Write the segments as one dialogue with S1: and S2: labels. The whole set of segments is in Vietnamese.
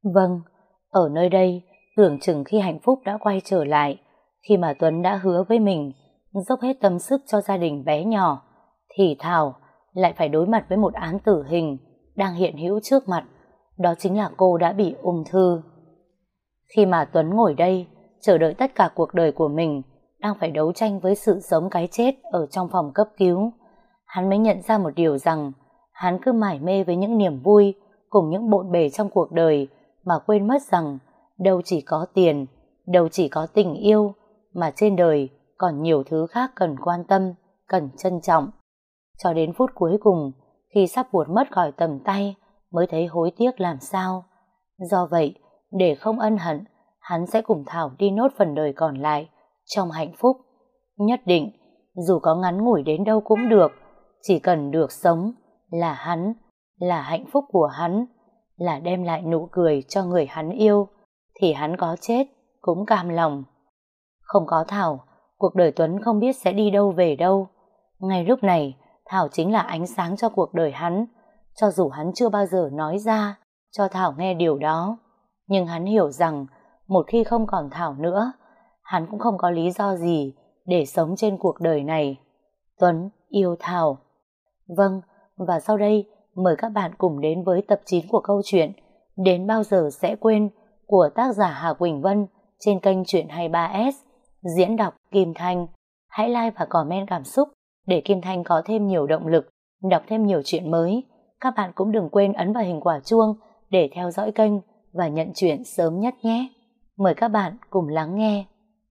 S1: Vâng, ở nơi đây, tưởng chừng khi hạnh phúc đã quay trở lại, khi mà Tuấn đã hứa với mình dốc hết tâm sức cho gia đình bé nhỏ, thì Thảo lại phải đối mặt với một án tử hình đang hiện hữu trước mặt, đó chính là cô đã bị ung thư. Khi mà Tuấn ngồi đây, chờ đợi tất cả cuộc đời của mình đang phải đấu tranh với sự sống cái chết ở trong phòng cấp cứu, hắn mới nhận ra một điều rằng hắn cứ mải mê với những niềm vui cùng những bộn bề trong cuộc đời mà quên mất rằng đâu chỉ có tiền, đâu chỉ có tình yêu, mà trên đời còn nhiều thứ khác cần quan tâm, cần trân trọng. Cho đến phút cuối cùng, khi sắp vụt mất khỏi tầm tay, mới thấy hối tiếc làm sao. Do vậy, để không ân hận, hắn sẽ cùng Thảo đi nốt phần đời còn lại trong hạnh phúc. Nhất định, dù có ngắn ngủi đến đâu cũng được, chỉ cần được sống là hắn, là hạnh phúc của hắn, là đem lại nụ cười cho người hắn yêu, thì hắn có chết cũng cam lòng. Không có Thảo, cuộc đời Tuấn không biết sẽ đi đâu về đâu. Ngay lúc này, Thảo chính là ánh sáng cho cuộc đời hắn, cho dù hắn chưa bao giờ nói ra cho Thảo nghe điều đó. Nhưng hắn hiểu rằng, một khi không còn Thảo nữa, hắn cũng không có lý do gì để sống trên cuộc đời này. Tuấn yêu Thảo. Vâng, và sau đây, mời các bạn cùng đến với tập 9 của câu chuyện Đến bao giờ sẽ quên của tác giả Hà Quỳnh Vân trên kênh Chuyện 23S, diễn đọc Kim Thanh. Hãy like và comment cảm xúc để Kim Thanh có thêm nhiều động lực đọc thêm nhiều chuyện mới. Các bạn cũng đừng quên ấn vào hình quả chuông để theo dõi kênh và nhận chuyện sớm nhất nhé. Mời các bạn cùng lắng nghe.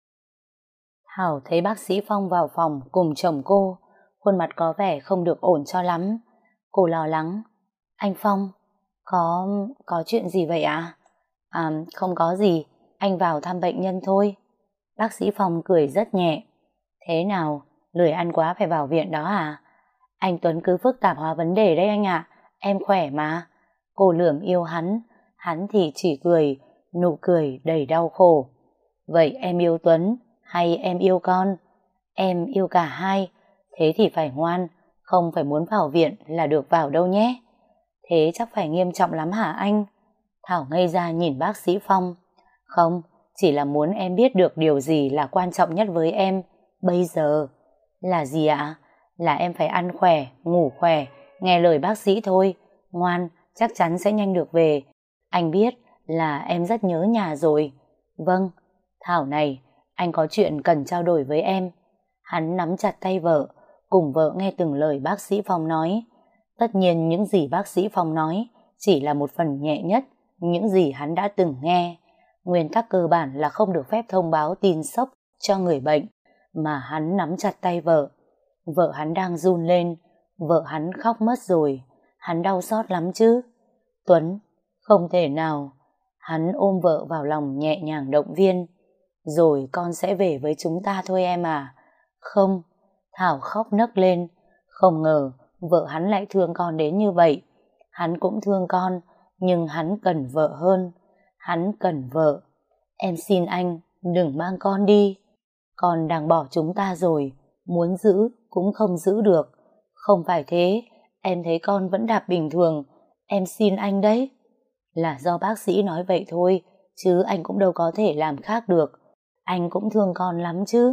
S1: Thảo thấy bác sĩ Phong vào phòng cùng chồng cô, khuôn mặt có vẻ không được ổn cho lắm. Cô lo lắng. Anh Phong, có chuyện gì vậy ạ? Không có gì, anh vào thăm bệnh nhân thôi. Bác sĩ Phong cười rất nhẹ. Thế nào, lười ăn quá phải vào viện đó à? Anh Tuấn cứ phức tạp hóa vấn đề đấy anh ạ, em khỏe mà. Cô lườm yêu hắn thì chỉ cười, nụ cười đầy đau khổ. Vậy em yêu Tuấn hay em yêu con? Em yêu cả hai, thế thì phải ngoan, không phải muốn vào viện là được vào đâu nhé. Thế chắc phải nghiêm trọng lắm hả anh? Thảo ngây ra nhìn bác sĩ Phong. Không, chỉ là muốn em biết được điều gì là quan trọng nhất với em bây giờ. Là gì ạ? Là em phải ăn khỏe, ngủ khỏe, nghe lời bác sĩ thôi. Ngoan, chắc chắn sẽ nhanh được về. Anh biết là em rất nhớ nhà rồi. Vâng, Thảo này, anh có chuyện cần trao đổi với em. Hắn nắm chặt tay vợ, cùng vợ nghe từng lời bác sĩ Phong nói. Tất nhiên những gì bác sĩ Phong nói chỉ là một phần nhẹ nhất những gì hắn đã từng nghe. Nguyên tắc cơ bản là không được phép thông báo tin sốc cho người bệnh, mà hắn nắm chặt tay vợ. Vợ hắn đang run lên, vợ hắn khóc mất rồi, hắn đau xót lắm chứ. Tuấn, không thể nào. Hắn ôm vợ vào lòng nhẹ nhàng động viên. Rồi con sẽ về với chúng ta thôi em à. Không, Thảo khóc nấc lên. Không ngờ vợ hắn lại thương con đến như vậy. Hắn cũng thương con, nhưng hắn cần vợ hơn. Hắn cần vợ. Em xin anh, đừng mang con đi. Con đang bỏ chúng ta rồi, muốn giữ cũng không giữ được. Không phải thế, em thấy con vẫn đạp bình thường. Em xin anh đấy. Là do bác sĩ nói vậy thôi, chứ anh cũng đâu có thể làm khác được. Anh cũng thương con lắm chứ.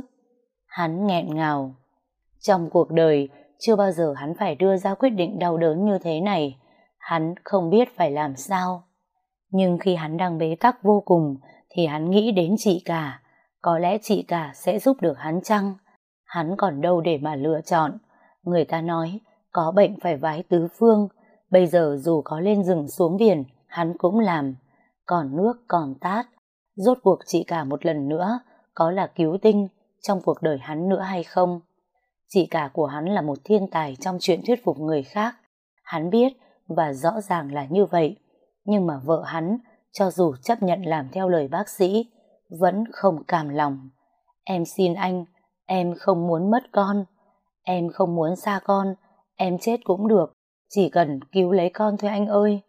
S1: Hắn nghẹn ngào. Trong cuộc đời, chưa bao giờ hắn phải đưa ra quyết định đau đớn như thế này. Hắn không biết phải làm sao. Nhưng khi hắn đang bế tắc vô cùng, thì hắn nghĩ đến chị cả. Có lẽ chị cả sẽ giúp được hắn chăng? Hắn còn đâu để mà lựa chọn. Người ta nói, có bệnh phải vái tứ phương. Bây giờ dù có lên rừng xuống biển, hắn cũng làm. Còn nước còn tát. Rốt cuộc chị cả một lần nữa có là cứu tinh trong cuộc đời hắn nữa hay không? Chị cả của hắn là một thiên tài trong chuyện thuyết phục người khác. Hắn biết và rõ ràng là như vậy. Nhưng mà vợ hắn, cho dù chấp nhận làm theo lời bác sĩ, vẫn không cam lòng. Em xin anh, em không muốn mất con. Em không muốn xa con, em chết cũng được. Chỉ cần cứu lấy con thôi anh ơi.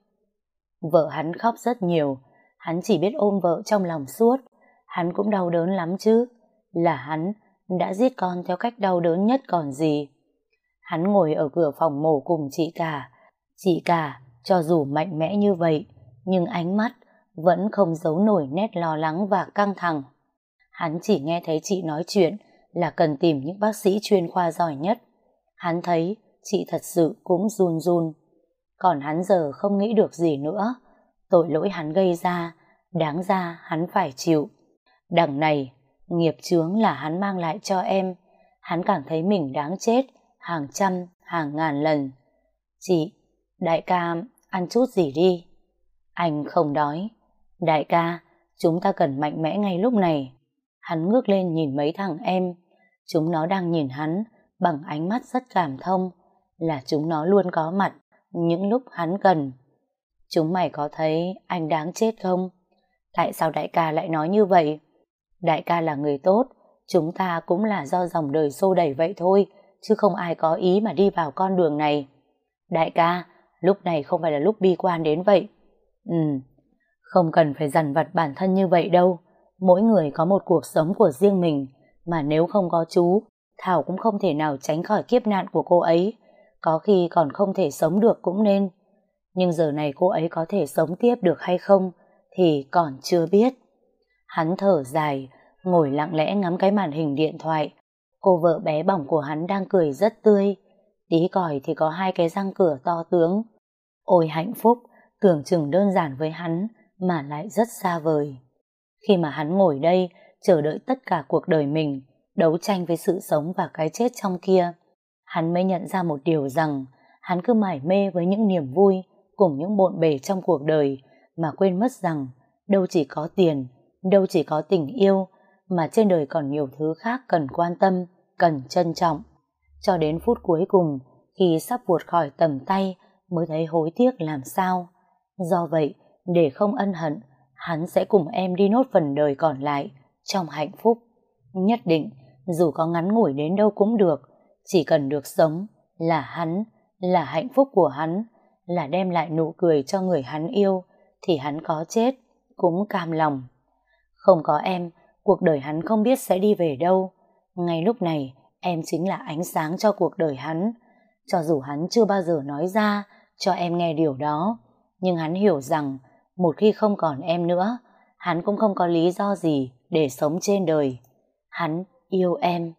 S1: Vợ hắn khóc rất nhiều. Hắn chỉ biết ôm vợ trong lòng suốt. Hắn cũng đau đớn lắm chứ. Là hắn đã giết con theo cách đau đớn nhất còn gì. Hắn ngồi ở cửa phòng mổ cùng chị cả. Chị cả, cho dù mạnh mẽ như vậy, nhưng ánh mắt vẫn không giấu nổi nét lo lắng và căng thẳng. Hắn chỉ nghe thấy chị nói chuyện là cần tìm những bác sĩ chuyên khoa giỏi nhất. Hắn thấy chị thật sự cũng run run. Còn hắn giờ không nghĩ được gì nữa. Tội lỗi hắn gây ra, đáng ra hắn phải chịu. Đằng này, nghiệp chướng là hắn mang lại cho em. Hắn cảm thấy mình đáng chết hàng trăm, hàng ngàn lần. Chị, đại ca, ăn chút gì đi. Anh không đói. Đại ca, chúng ta cần mạnh mẽ ngay lúc này. Hắn ngước lên nhìn mấy thằng em. Chúng nó đang nhìn hắn bằng ánh mắt rất cảm thông, là chúng nó luôn có mặt những lúc hắn cần. Chúng mày có thấy anh đáng chết không? Tại sao đại ca lại nói như vậy? Đại ca là người tốt, chúng ta cũng là do dòng đời xô đẩy vậy thôi, chứ không ai có ý mà đi vào con đường này. Đại ca, lúc này không phải là lúc bi quan đến vậy. Không cần phải dằn vặt bản thân như vậy đâu. Mỗi người có một cuộc sống của riêng mình, mà nếu không có chú, Thảo cũng không thể nào tránh khỏi kiếp nạn của cô ấy. Có khi còn không thể sống được cũng nên. Nhưng giờ này cô ấy có thể sống tiếp được hay không thì còn chưa biết. Hắn thở dài, ngồi lặng lẽ ngắm cái màn hình điện thoại. Cô vợ bé bỏng của hắn đang cười rất tươi. Tí còi thì có 2 cái răng cửa to tướng. Ôi hạnh phúc, tưởng chừng đơn giản với hắn mà lại rất xa vời. Khi mà hắn ngồi đây chờ đợi tất cả cuộc đời mình, đấu tranh với sự sống và cái chết trong kia, hắn mới nhận ra một điều rằng hắn cứ mải mê với những niềm vui cùng những bộn bề trong cuộc đời mà quên mất rằng đâu chỉ có tiền, đâu chỉ có tình yêu, mà trên đời còn nhiều thứ khác cần quan tâm, cần trân trọng. Cho đến phút cuối cùng, khi sắp vụt khỏi tầm tay, mới thấy hối tiếc làm sao. Do vậy, để không ân hận, hắn sẽ cùng em đi nốt phần đời còn lại trong hạnh phúc. Nhất định, dù có ngắn ngủi đến đâu cũng được, chỉ cần được sống là hắn, là hạnh phúc của hắn, là đem lại nụ cười cho người hắn yêu, thì hắn có chết cũng cam lòng. Không có em, cuộc đời hắn không biết sẽ đi về đâu. Ngay lúc này, em chính là ánh sáng cho cuộc đời hắn. Cho dù hắn chưa bao giờ nói ra cho em nghe điều đó, nhưng hắn hiểu rằng một khi không còn em nữa, hắn cũng không có lý do gì để sống trên đời. Hắn yêu em.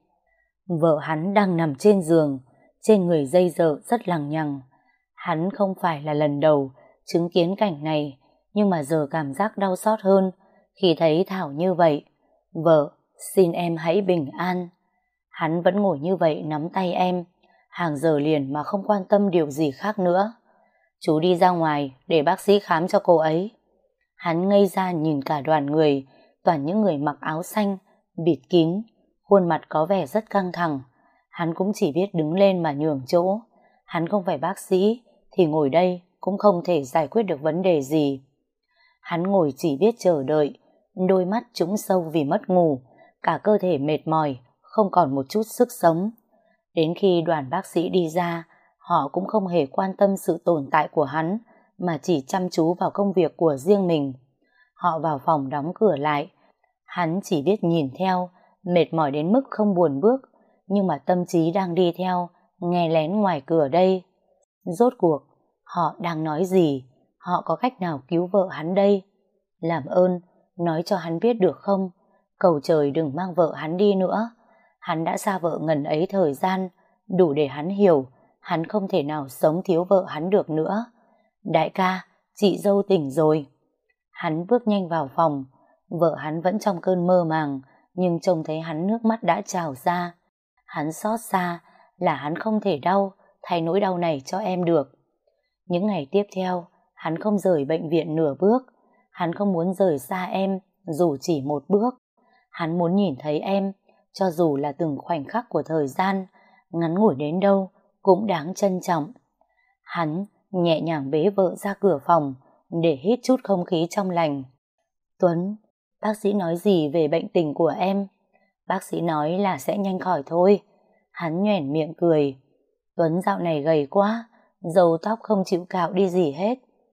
S1: Vợ hắn đang nằm trên giường, trên người dây dợ rất lằng nhằng. Hắn không phải là lần đầu chứng kiến cảnh này, nhưng mà giờ cảm giác đau xót hơn khi thấy Thảo như vậy. Vợ, xin em hãy bình an. Hắn vẫn ngồi như vậy nắm tay em, hàng giờ liền mà không quan tâm điều gì khác nữa. Chú đi ra ngoài để bác sĩ khám cho cô ấy. Hắn ngây ra nhìn cả đoàn người, toàn những người mặc áo xanh, bịt kín, khuôn mặt có vẻ rất căng thẳng. Hắn cũng chỉ biết đứng lên mà nhường chỗ. Hắn không phải bác sĩ, thì ngồi đây cũng không thể giải quyết được vấn đề gì. Hắn ngồi chỉ biết chờ đợi, đôi mắt trũng sâu vì mất ngủ, cả cơ thể mệt mỏi, không còn một chút sức sống. Đến khi đoàn bác sĩ đi ra, họ cũng không hề quan tâm sự tồn tại của hắn, mà chỉ chăm chú vào công việc của riêng mình. Họ vào phòng đóng cửa lại. Hắn chỉ biết nhìn theo, mệt mỏi đến mức không buồn bước, nhưng mà tâm trí đang đi theo, nghe lén ngoài cửa đây. Rốt cuộc, họ đang nói gì? Họ có cách nào cứu vợ hắn đây? Làm ơn, nói cho hắn biết được không? Cầu trời đừng mang vợ hắn đi nữa. Hắn đã xa vợ ngần ấy thời gian, đủ để hắn hiểu hắn không thể nào sống thiếu vợ hắn được nữa. Đại ca, chị dâu tỉnh rồi. Hắn bước nhanh vào phòng. Vợ hắn vẫn trong cơn mơ màng, nhưng trông thấy hắn nước mắt đã trào ra. Hắn xót xa là hắn không thể thay nỗi đau này cho em được. Những ngày tiếp theo, hắn không rời bệnh viện nửa bước. Hắn không muốn rời xa em dù chỉ một bước. Hắn muốn nhìn thấy em, cho dù là từng khoảnh khắc của thời gian, ngắn ngủi đến đâu cũng đáng trân trọng. Hắn nhẹ nhàng bế vợ ra cửa phòng để hít chút không khí trong lành. Tuấn, bác sĩ nói gì về bệnh tình của em? Bác sĩ nói là sẽ nhanh khỏi thôi. Hắn nhoẻn miệng cười. Tuấn dạo này gầy quá, râu tóc không chịu cạo đi gì hết.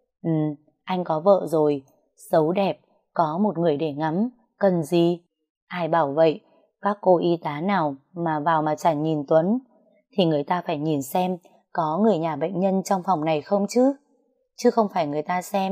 S1: Anh có vợ rồi, xấu đẹp, có một người để ngắm, cần gì? Ai bảo vậy? Các cô y tá nào mà vào mà chả nhìn Tuấn, thì người ta phải nhìn xem có người nhà bệnh nhân trong phòng này không chứ. Chứ không phải người ta xem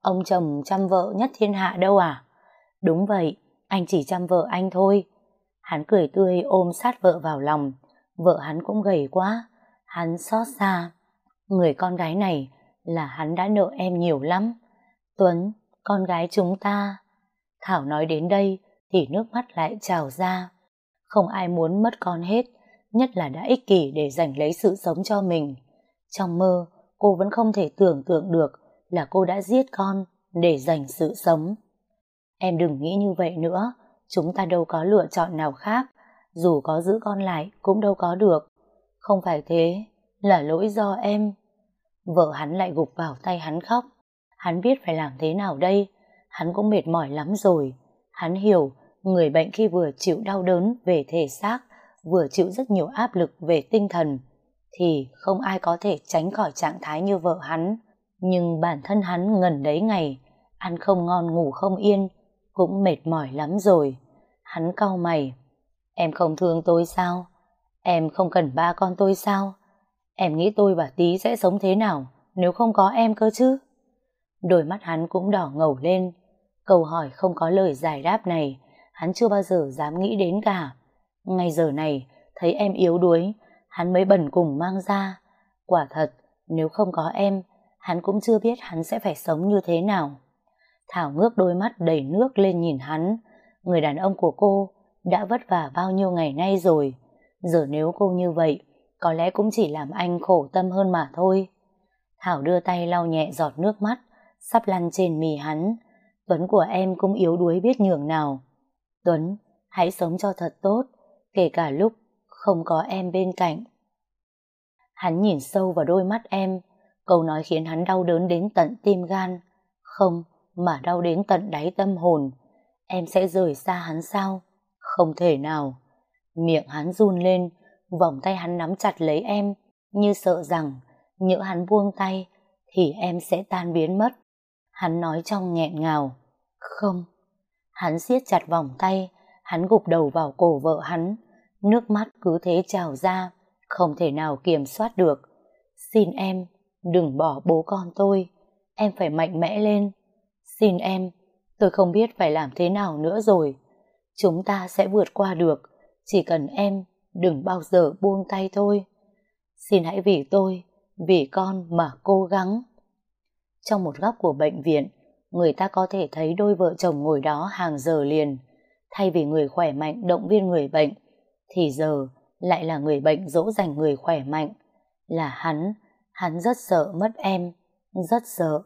S1: Ông chồng chăm vợ nhất thiên hạ đâu à? Đúng vậy, anh chỉ chăm vợ anh thôi. Hắn cười tươi ôm sát vợ vào lòng. Vợ hắn cũng gầy quá. Hắn xót xa. Người con gái này là hắn đã nợ em nhiều lắm. Tuấn, con gái chúng ta. Thảo nói đến đây thì nước mắt lại trào ra. Không ai muốn mất con hết, nhất là đã ích kỷ để giành lấy sự sống cho mình. Trong mơ, cô vẫn không thể tưởng tượng được là cô đã giết con để giành sự sống. Em đừng nghĩ như vậy nữa, chúng ta đâu có lựa chọn nào khác, dù có giữ con lại cũng đâu có được. Không phải thế, là lỗi do em. Vợ hắn lại gục vào tay hắn khóc. Hắn biết phải làm thế nào đây, hắn cũng mệt mỏi lắm rồi. Hắn hiểu, người bệnh khi vừa chịu đau đớn về thể xác, vừa chịu rất nhiều áp lực về tinh thần, thì không ai có thể tránh khỏi trạng thái như vợ hắn. Nhưng bản thân hắn ngần đấy ngày, ăn không ngon ngủ không yên, cũng mệt mỏi lắm rồi. Hắn cau mày. Em không thương tôi sao? Em không cần ba con tôi sao? Em nghĩ tôi và Tí sẽ sống thế nào nếu không có em cơ chứ? Đôi mắt hắn cũng đỏ ngầu lên. Câu hỏi không có lời giải đáp này hắn chưa bao giờ dám nghĩ đến cả. Ngay giờ này thấy em yếu đuối, hắn mới bần cùng mang ra. Quả thật, nếu không có em, hắn cũng chưa biết hắn sẽ phải sống như thế nào. Thảo ngước đôi mắt đầy nước lên nhìn hắn. Người đàn ông của cô đã vất vả bao nhiêu ngày nay rồi. Giờ nếu cô như vậy, có lẽ cũng chỉ làm anh khổ tâm hơn mà thôi. Thảo đưa tay lau nhẹ giọt nước mắt sắp lăn trên mì hắn. Tuấn của em cũng yếu đuối biết nhường nào. Tuấn, hãy sống cho thật tốt, kể cả lúc không có em bên cạnh. Hắn nhìn sâu vào đôi mắt em. Câu nói khiến hắn đau đớn đến tận tim gan. Không, mà đau đến tận đáy tâm hồn. Em sẽ rời xa hắn sao? Không thể nào. Miệng hắn run lên, vòng tay hắn nắm chặt lấy em, như sợ rằng nhỡ hắn buông tay thì em sẽ tan biến mất. Hắn nói trong nghẹn ngào. Không. Hắn siết chặt vòng tay, hắn gục đầu vào cổ vợ hắn. Nước mắt cứ thế trào ra, không thể nào kiểm soát được. Xin em, đừng bỏ bố con tôi. Em phải mạnh mẽ lên. Xin em, tôi không biết phải làm thế nào nữa rồi. Chúng ta sẽ vượt qua được. Chỉ cần em đừng bao giờ buông tay thôi. Xin hãy vì tôi, vì con mà cố gắng. Trong một góc của bệnh viện, người ta có thể thấy đôi vợ chồng ngồi đó hàng giờ liền. Thay vì người khỏe mạnh động viên người bệnh, thì giờ lại là người bệnh dỗ dành người khỏe mạnh. Là hắn rất sợ mất em, rất sợ.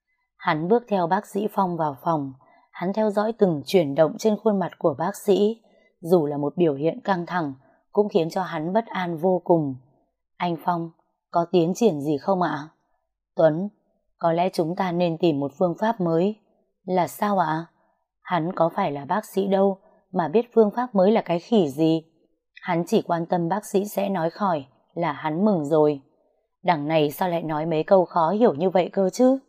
S1: Hắn bước theo bác sĩ Phong vào phòng, hắn theo dõi từng chuyển động trên khuôn mặt của bác sĩ. Dù là một biểu hiện căng thẳng, cũng khiến cho hắn bất an vô cùng. Anh Phong, có tiến triển gì không ạ? Tuấn, có lẽ chúng ta nên tìm một phương pháp mới. Là sao ạ? Hắn có phải là bác sĩ đâu mà biết phương pháp mới là cái khỉ gì. Hắn chỉ quan tâm bác sĩ sẽ nói khỏi là hắn mừng rồi. Đằng này sao lại nói mấy câu khó hiểu như vậy cơ chứ?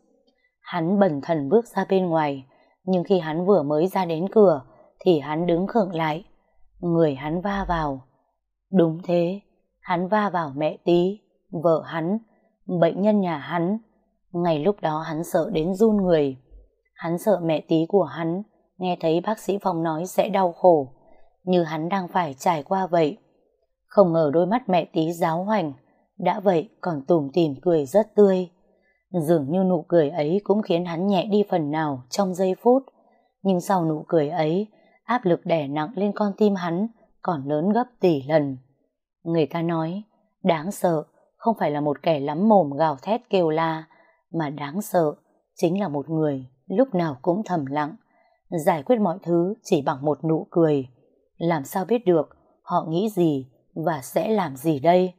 S1: Hắn bần thần bước ra bên ngoài, nhưng khi hắn vừa mới ra đến cửa thì hắn đứng khựng lại. Người hắn va vào. Đúng thế, hắn va vào mẹ Tí, vợ hắn, bệnh nhân nhà hắn. Ngay lúc đó hắn sợ đến run người. Hắn sợ mẹ Tí của hắn nghe thấy bác sĩ Phong nói sẽ đau khổ, như hắn đang phải trải qua vậy. Không ngờ đôi mắt mẹ Tí giáo hoành, đã vậy còn tủm tỉm cười rất tươi. Dường như nụ cười ấy cũng khiến hắn nhẹ đi phần nào trong giây phút. Nhưng sau nụ cười ấy, áp lực đè nặng lên con tim hắn còn lớn gấp tỷ lần. Người ta nói, đáng sợ không phải là một kẻ lắm mồm gào thét kêu la, mà đáng sợ chính là một người lúc nào cũng thầm lặng, giải quyết mọi thứ chỉ bằng một nụ cười. Làm sao biết được họ nghĩ gì và sẽ làm gì đây?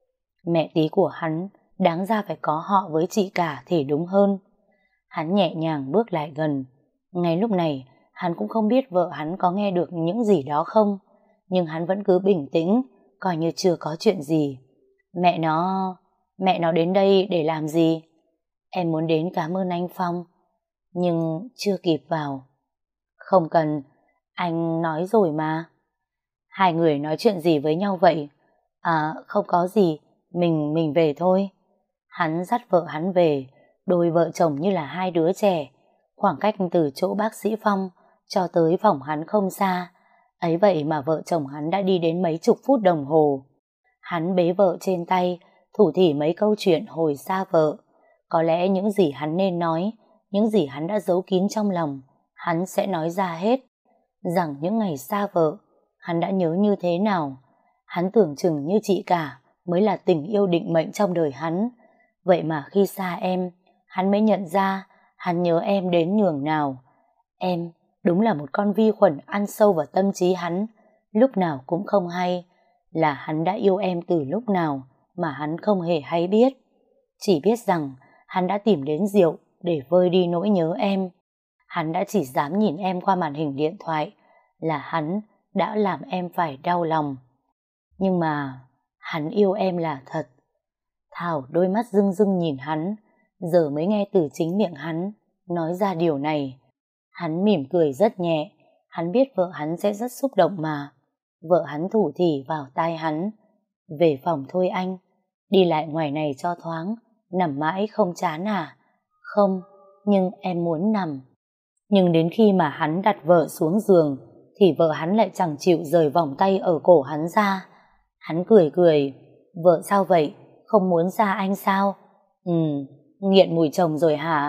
S1: Mẹ Tí của hắn đáng ra phải có họ với chị cả thì đúng hơn. Hắn nhẹ nhàng bước lại gần. Ngay lúc này hắn cũng không biết vợ hắn có nghe được những gì đó không, nhưng hắn vẫn cứ bình tĩnh, coi như chưa có chuyện gì. Mẹ nó đến đây để làm gì? Em muốn đến cảm ơn anh Phong, nhưng chưa kịp vào. Không cần, anh nói rồi mà. Hai người nói chuyện gì với nhau vậy? À, không có gì, mình về thôi. Hắn dắt vợ hắn về, đôi vợ chồng như là hai đứa trẻ, Khoảng cách từ chỗ bác sĩ Phong cho tới phòng hắn không xa, ấy vậy mà vợ chồng hắn đã đi đến mấy chục phút đồng hồ. Hắn bế vợ trên tay, thủ thỉ mấy câu chuyện hồi xa vợ. Có lẽ những gì hắn nên nói, những gì hắn đã giấu kín trong lòng, hắn sẽ nói ra hết. Rằng những ngày xa vợ, hắn đã nhớ như thế nào. Hắn tưởng chừng như chị cả mới là tình yêu định mệnh trong đời hắn. Vậy mà khi xa em, hắn mới nhận ra hắn nhớ em đến nhường nào. Em đúng là một con vi khuẩn ăn sâu vào tâm trí hắn, lúc nào cũng không hay. Là hắn đã yêu em từ lúc nào mà hắn không hề hay biết. Chỉ biết rằng hắn đã tìm đến rượu để vơi đi nỗi nhớ em. Hắn đã chỉ dám nhìn em qua màn hình điện thoại, là hắn đã làm em phải đau lòng. Nhưng mà hắn yêu em là thật. Thảo đôi mắt rưng rưng nhìn hắn, giờ mới nghe từ chính miệng hắn nói ra điều này. Hắn mỉm cười rất nhẹ, hắn biết vợ hắn sẽ rất xúc động mà. Vợ hắn thủ thỉ vào tai hắn: về phòng thôi anh, đi lại ngoài này cho thoáng, nằm mãi không chán à? Không, nhưng em muốn nằm. Nhưng đến khi mà hắn đặt vợ xuống giường thì vợ hắn lại chẳng chịu rời vòng tay ở cổ hắn ra. Hắn cười cười: vợ sao vậy? Không muốn xa anh sao? Nghiện mùi chồng rồi hả?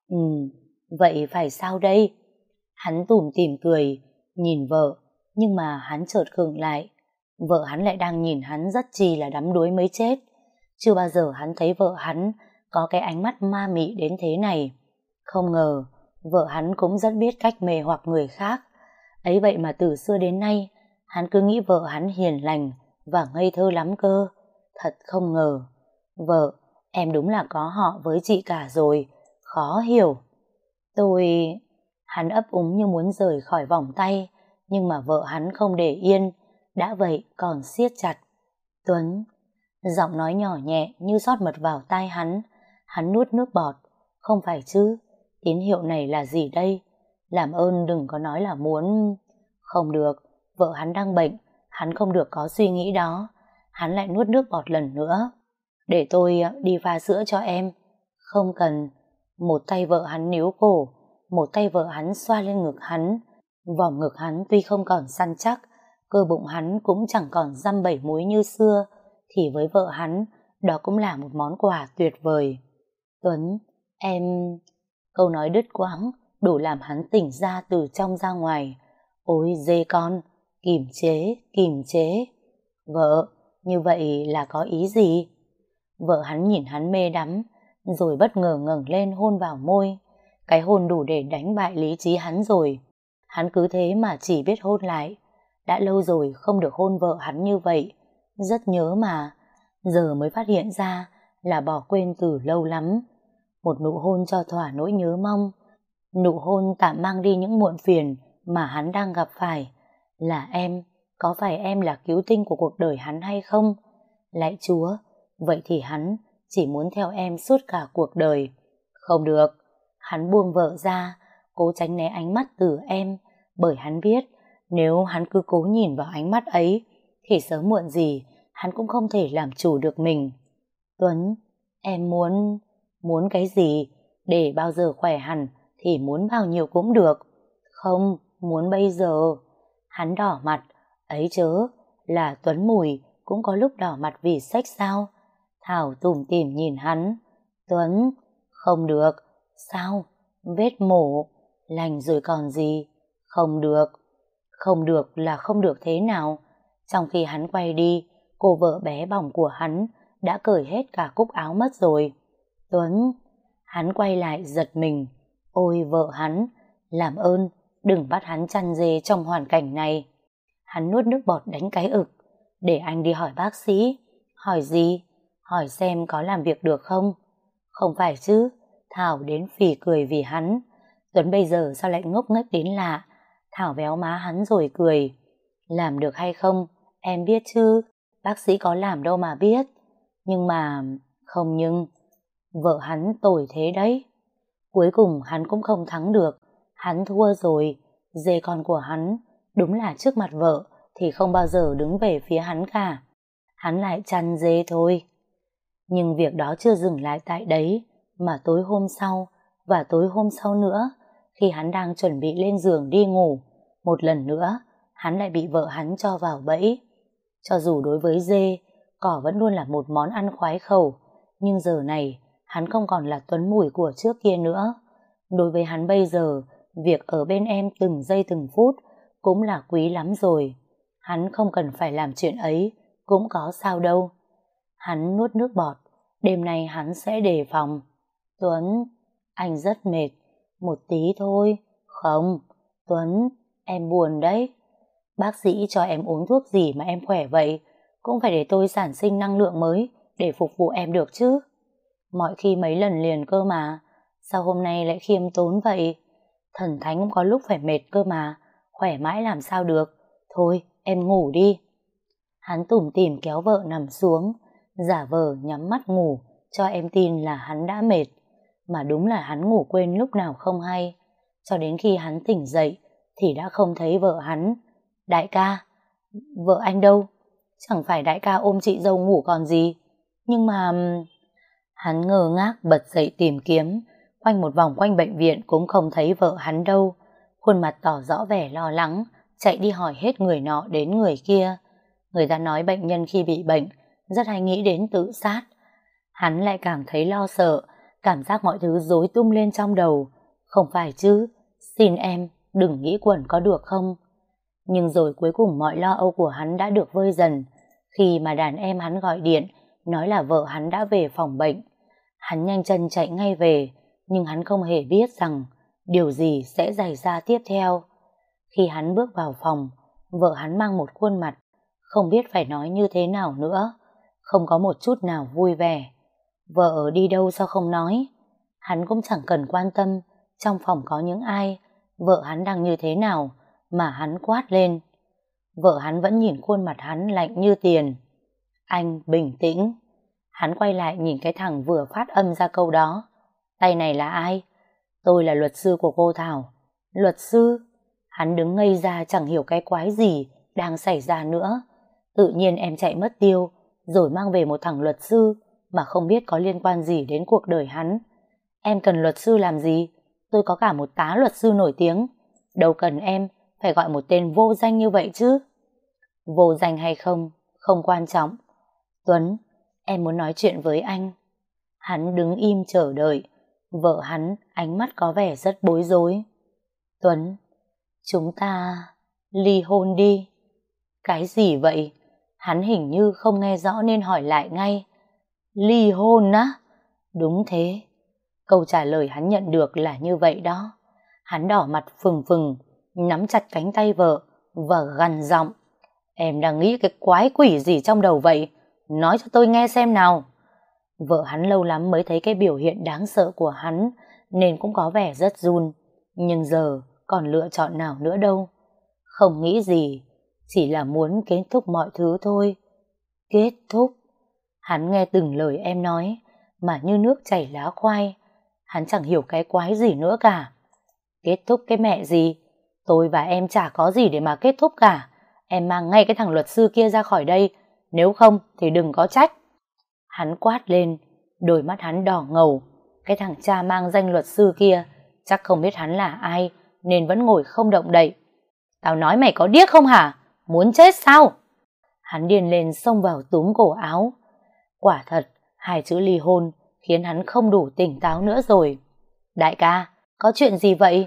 S1: Vậy phải sao đây? Hắn tủm tỉm cười, nhìn vợ, nhưng mà hắn chợt khựng lại. Vợ hắn lại đang nhìn hắn rất chi là đắm đuối mới chết. Chưa bao giờ hắn thấy vợ hắn có cái ánh mắt ma mị đến thế này. Không ngờ, vợ hắn cũng rất biết cách mê hoặc người khác. Ấy vậy mà từ xưa đến nay, hắn cứ nghĩ vợ hắn hiền lành và ngây thơ lắm cơ. Thật không ngờ. Vợ, em đúng là có họ với chị cả rồi. Khó hiểu. Tôi... Hắn ấp úng như muốn rời khỏi vòng tay, nhưng mà vợ hắn không để yên, đã vậy còn siết chặt. Tuấn. Giọng nói nhỏ nhẹ như rót mật vào tai hắn nuốt nước bọt. Không phải chứ, tín hiệu này là gì đây? Làm ơn đừng có nói là muốn... Không được, vợ hắn đang bệnh, hắn không được có suy nghĩ đó. Hắn lại nuốt nước bọt lần nữa. Để tôi đi pha sữa cho em. Không cần. Một tay vợ hắn níu cổ, một tay vợ hắn xoa lên ngực hắn. Vòng ngực hắn tuy không còn săn chắc, cơ bụng hắn cũng chẳng còn dăm bảy múi như xưa, thì với vợ hắn, đó cũng là một món quà tuyệt vời. Tuấn, em... Câu nói đứt quãng, đủ làm hắn tỉnh ra từ trong ra ngoài. Ôi dê con, kìm chế, kìm chế. Vợ, như vậy là có ý gì? Vợ hắn nhìn hắn mê đắm, rồi bất ngờ ngẩng lên hôn vào môi. Cái hôn đủ để đánh bại lý trí hắn rồi. Hắn cứ thế mà chỉ biết hôn lại. Đã lâu rồi không được hôn vợ hắn như vậy. Rất nhớ mà. Giờ mới phát hiện ra là bỏ quên từ lâu lắm. Một nụ hôn cho thỏa nỗi nhớ mong. Nụ hôn tạm mang đi những muộn phiền mà hắn đang gặp phải. Là em, có phải em là cứu tinh của cuộc đời hắn hay không? Lạy Chúa, vậy thì hắn chỉ muốn theo em suốt cả cuộc đời. Không được. Hắn buông vợ ra, cố tránh né ánh mắt từ em, bởi hắn biết nếu hắn cứ cố nhìn vào ánh mắt ấy thì sớm muộn gì hắn cũng không thể làm chủ được mình. Tuấn, em muốn cái gì? Để bao giờ khỏe hẳn thì muốn bao nhiêu cũng được. Không, muốn bây giờ. Hắn đỏ mặt. Ấy chớ, là Tuấn Mùi cũng có lúc đỏ mặt vì sex sao? Thảo tủm tỉm nhìn hắn. Tuấn, không được. Sao? Vết mổ. Lành rồi còn gì? Không được. Không được là không được thế nào? Trong khi hắn quay đi, cô vợ bé bỏng của hắn đã cởi hết cả cúc áo mất rồi. Tuấn. Hắn quay lại giật mình. Ôi vợ hắn, làm ơn đừng bắt hắn chăn dê trong hoàn cảnh này. Hắn nuốt nước bọt đánh cái ực. Để anh đi hỏi bác sĩ. Hỏi gì? Hỏi xem có làm việc được không? Không phải chứ. Thảo đến phì cười vì hắn. Tuấn bây giờ sao lại ngốc nghếch đến lạ. Thảo véo má hắn rồi cười. Làm được hay không em biết chứ. Bác sĩ có làm đâu mà biết. Nhưng mà... Không nhưng... Vợ hắn tồi thế đấy. Cuối cùng hắn cũng không thắng được. Hắn thua rồi. Dê con của hắn đúng là trước mặt vợ thì không bao giờ đứng về phía hắn cả. Hắn lại chăn dê thôi. Nhưng việc đó chưa dừng lại tại đấy, mà tối hôm sau và tối hôm sau nữa Khi hắn đang chuẩn bị lên giường đi ngủ, một lần nữa, hắn lại bị vợ hắn cho vào bẫy. Cho dù đối với dê, cỏ vẫn luôn là một món ăn khoái khẩu, nhưng giờ này, hắn không còn là Tuấn Mùi của trước kia nữa. Đối với hắn bây giờ, việc ở bên em từng giây từng phút cũng là quý lắm rồi. Hắn không cần phải làm chuyện ấy, cũng có sao đâu. Hắn nuốt nước bọt, đêm nay hắn sẽ đề phòng. Tuấn, anh rất mệt, một tí thôi. Không, Tuấn, em buồn đấy. Bác sĩ cho em uống thuốc gì mà em khỏe vậy? Cũng phải để tôi sản sinh năng lượng mới để phục vụ em được chứ. Mọi khi mấy lần liền cơ mà, sao hôm nay lại khiêm tốn vậy? Thần thánh cũng có lúc phải mệt cơ mà, khỏe mãi làm sao được. Thôi, em ngủ đi. Hắn tủm tỉm kéo vợ nằm xuống, giả vờ nhắm mắt ngủ, cho em tin là hắn đã mệt. Mà đúng là hắn ngủ quên lúc nào không hay. Cho đến khi hắn tỉnh dậy, thì đã không thấy vợ hắn. Đại ca, vợ anh đâu? Chẳng phải đại ca ôm chị dâu ngủ còn gì. Nhưng mà... Hắn ngơ ngác bật dậy tìm kiếm, quanh một vòng quanh bệnh viện cũng không thấy vợ hắn đâu. Khuôn mặt tỏ rõ vẻ lo lắng, chạy đi hỏi hết người nọ đến người kia. Người ta nói bệnh nhân khi bị bệnh rất hay nghĩ đến tự sát. Hắn lại càng thấy lo sợ, cảm giác mọi thứ rối tung lên trong đầu. Không phải chứ, xin em đừng nghĩ quẩn có được không? Nhưng rồi cuối cùng mọi lo âu của hắn đã được vơi dần khi mà đàn em hắn gọi điện nói là vợ hắn đã về phòng bệnh. Hắn nhanh chân chạy ngay về, nhưng hắn không hề biết rằng điều gì sẽ xảy ra tiếp theo. Khi hắn bước vào phòng, vợ hắn mang một khuôn mặt không biết phải nói như thế nào nữa, không có một chút nào vui vẻ. Vợ đi đâu sao không nói? Hắn cũng chẳng cần quan tâm trong phòng có những ai, vợ hắn đang như thế nào mà hắn quát lên. Vợ hắn vẫn nhìn khuôn mặt hắn lạnh như tiền. Anh bình tĩnh. Hắn quay lại nhìn cái thằng vừa phát âm ra câu đó. Tay này là ai? Tôi là luật sư của cô Thảo. Luật sư? Hắn đứng ngây ra chẳng hiểu cái quái gì đang xảy ra nữa. Tự nhiên em chạy mất tiêu, rồi mang về một thằng luật sư mà không biết có liên quan gì đến cuộc đời hắn. Em cần luật sư làm gì? Tôi có cả một tá luật sư nổi tiếng. Đâu cần em phải gọi một tên vô danh như vậy chứ. Vô danh hay không, không quan trọng. Tuấn, em muốn nói chuyện với anh. Hắn đứng im chờ đợi. Vợ hắn ánh mắt có vẻ rất bối rối. Tuấn, chúng ta ly hôn đi. Cái gì vậy? Hắn hình như không nghe rõ nên hỏi lại ngay. Ly hôn á? Đúng thế. Câu trả lời hắn nhận được là như vậy đó. Hắn đỏ mặt phừng phừng, nắm chặt cánh tay vợ và gằn giọng. Em đang nghĩ cái quái quỷ gì trong đầu vậy? Nói cho tôi nghe xem nào. Vợ hắn lâu lắm mới thấy cái biểu hiện đáng sợ của hắn, nên cũng có vẻ rất run. Nhưng giờ còn lựa chọn nào nữa đâu. Không nghĩ gì, chỉ là muốn kết thúc mọi thứ thôi. Kết thúc. Hắn nghe từng lời em nói mà như nước chảy lá khoai. Hắn chẳng hiểu cái quái gì nữa cả. Kết thúc cái mẹ gì? Tôi và em chả có gì để mà kết thúc cả. Em mang ngay cái thằng luật sư kia ra khỏi đây, nếu không thì đừng có trách. Hắn quát lên, đôi mắt hắn đỏ ngầu. Cái thằng cha mang danh luật sư kia chắc không biết hắn là ai nên vẫn ngồi không động đậy. Tao nói mày có điếc không hả? Muốn chết sao? Hắn điên lên xông vào túm cổ áo. Quả thật, hai chữ ly hôn khiến hắn không đủ tỉnh táo nữa rồi. Đại ca, có chuyện gì vậy?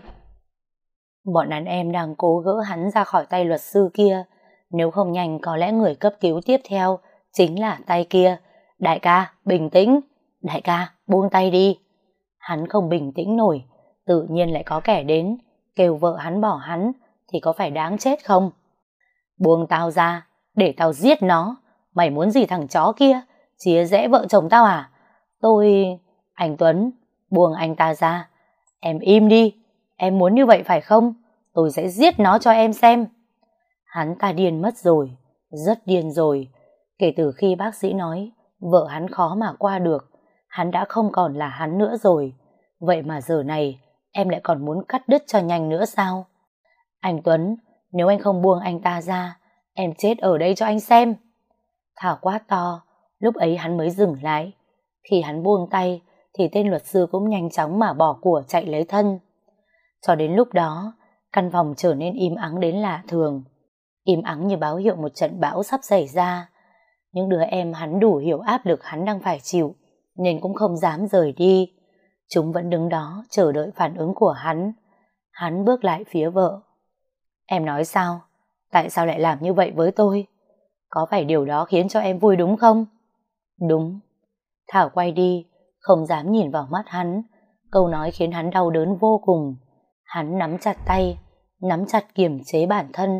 S1: Bọn đàn em đang cố gỡ hắn ra khỏi tay luật sư kia. Nếu không nhanh có lẽ người cấp cứu tiếp theo chính là tay kia. Đại ca, bình tĩnh. Đại ca, buông tay đi. Hắn không bình tĩnh nổi. Tự nhiên lại có kẻ đến kêu vợ hắn bỏ hắn thì có phải đáng chết không? Buông tao ra, để tao giết nó. Mày muốn gì thằng chó kia? Chia rẽ vợ chồng tao à? Tôi... Anh Tuấn, buông anh ta ra. Em im đi. Em muốn như vậy phải không? Tôi sẽ giết nó cho em xem. Hắn ta điên mất rồi. Rất điên rồi. Kể từ khi bác sĩ nói vợ hắn khó mà qua được, hắn đã không còn là hắn nữa rồi. Vậy mà giờ này em lại còn muốn cắt đứt cho nhanh nữa sao? Anh Tuấn, nếu anh không buông anh ta ra, em chết ở đây cho anh xem. Thảo quát to. Lúc ấy hắn mới dừng lại. Khi hắn buông tay thì tên luật sư cũng nhanh chóng mà bỏ của chạy lấy thân. Cho đến lúc đó, căn phòng trở nên im ắng đến lạ thường. Im ắng như báo hiệu một trận bão sắp xảy ra. Những đứa em hắn đủ hiểu áp lực hắn đang phải chịu, nên cũng không dám rời đi. Chúng vẫn đứng đó chờ đợi phản ứng của hắn. Hắn bước lại phía vợ. Em nói sao? Tại sao lại làm như vậy với tôi? Có phải điều đó khiến cho em vui đúng không? Đúng. Thảo quay đi, không dám nhìn vào mắt hắn. Câu nói khiến hắn đau đớn vô cùng. Hắn nắm chặt tay, nắm chặt kiềm chế bản thân.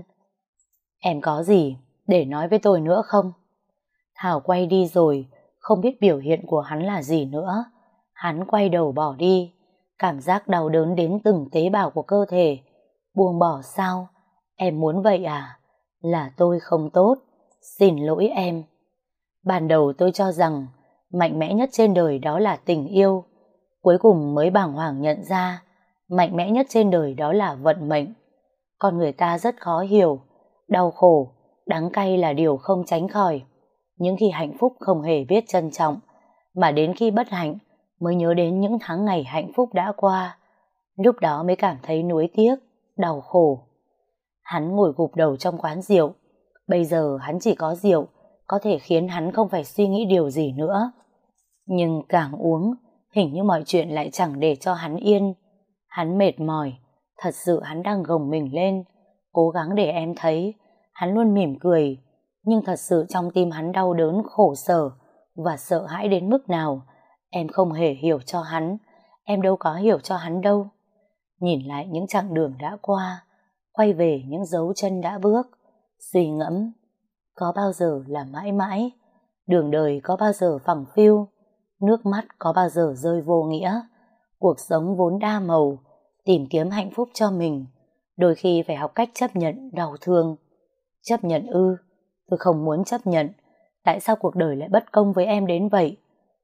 S1: Em có gì để nói với tôi nữa không? Thảo quay đi rồi, không biết biểu hiện của hắn là gì nữa. Hắn quay đầu bỏ đi, cảm giác đau đớn đến từng tế bào của cơ thể. Buông bỏ sao? Em muốn vậy à? Là tôi không tốt, xin lỗi em. Ban đầu tôi cho rằng mạnh mẽ nhất trên đời đó là tình yêu. Cuối cùng mới bàng hoàng nhận ra mạnh mẽ nhất trên đời đó là vận mệnh. Con người ta rất khó hiểu, đau khổ, đắng cay là điều không tránh khỏi. Những khi hạnh phúc không hề biết trân trọng, mà đến khi bất hạnh mới nhớ đến những tháng ngày hạnh phúc đã qua. Lúc đó mới cảm thấy nuối tiếc, đau khổ. Hắn ngồi gục đầu trong quán rượu. Bây giờ hắn chỉ có rượu có thể khiến hắn không phải suy nghĩ điều gì nữa. Nhưng càng uống, hình như mọi chuyện lại chẳng để cho hắn yên. Hắn mệt mỏi, thật sự hắn đang gồng mình lên, cố gắng để em thấy. Hắn luôn mỉm cười, nhưng thật sự trong tim hắn đau đớn, khổ sở và sợ hãi đến mức nào. Em không hề hiểu cho hắn, em đâu có hiểu cho hắn đâu. Nhìn lại những chặng đường đã qua, quay về những dấu chân đã bước, suy ngẫm, có bao giờ là mãi mãi? Đường đời có bao giờ phẳng phiu? Nước mắt có bao giờ rơi vô nghĩa? Cuộc sống vốn đa màu, tìm kiếm hạnh phúc cho mình, đôi khi phải học cách chấp nhận đau thương. Chấp nhận ư? Tôi không muốn chấp nhận. Tại sao cuộc đời lại bất công với em đến vậy?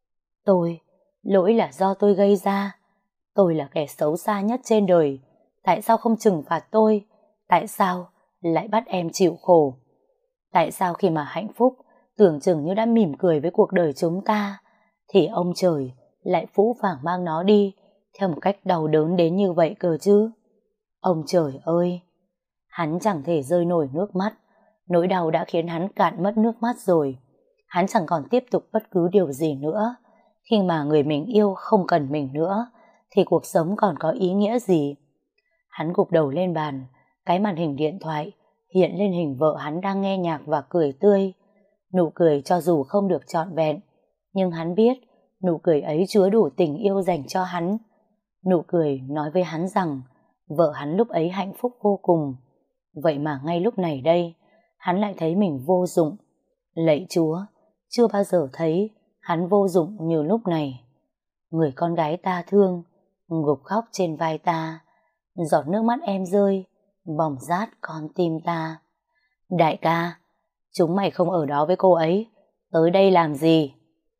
S1: Lỗi là do tôi gây ra. Tôi là kẻ xấu xa nhất trên đời. Tại sao không trừng phạt tôi? Tại sao lại bắt em chịu khổ? Tại sao khi mà hạnh phúc tưởng chừng như đã mỉm cười với cuộc đời chúng ta, thì ông trời lại phũ phàng mang nó đi theo một cách đau đớn đến như vậy cơ chứ? Ông trời ơi! Hắn chẳng thể rơi nổi nước mắt. Nỗi đau đã khiến hắn cạn mất nước mắt rồi. Hắn chẳng còn tiếp tục bất cứ điều gì nữa. Khi mà người mình yêu không cần mình nữa, thì cuộc sống còn có ý nghĩa gì? Hắn gục đầu lên bàn, cái màn hình điện thoại hiện lên hình vợ hắn đang nghe nhạc và cười tươi. Nụ cười cho dù không được trọn vẹn, nhưng hắn biết nụ cười ấy chứa đủ tình yêu dành cho hắn. Nụ cười nói với hắn rằng vợ hắn lúc ấy hạnh phúc vô cùng. Vậy mà ngay lúc này đây, hắn lại thấy mình vô dụng. Lạy Chúa, chưa bao giờ thấy hắn vô dụng như lúc này. Người con gái ta thương, gục khóc trên vai ta, giọt nước mắt em rơi, bỏng rát con tim ta. Đại ca, chúng mày không ở đó với cô ấy, tới đây làm gì?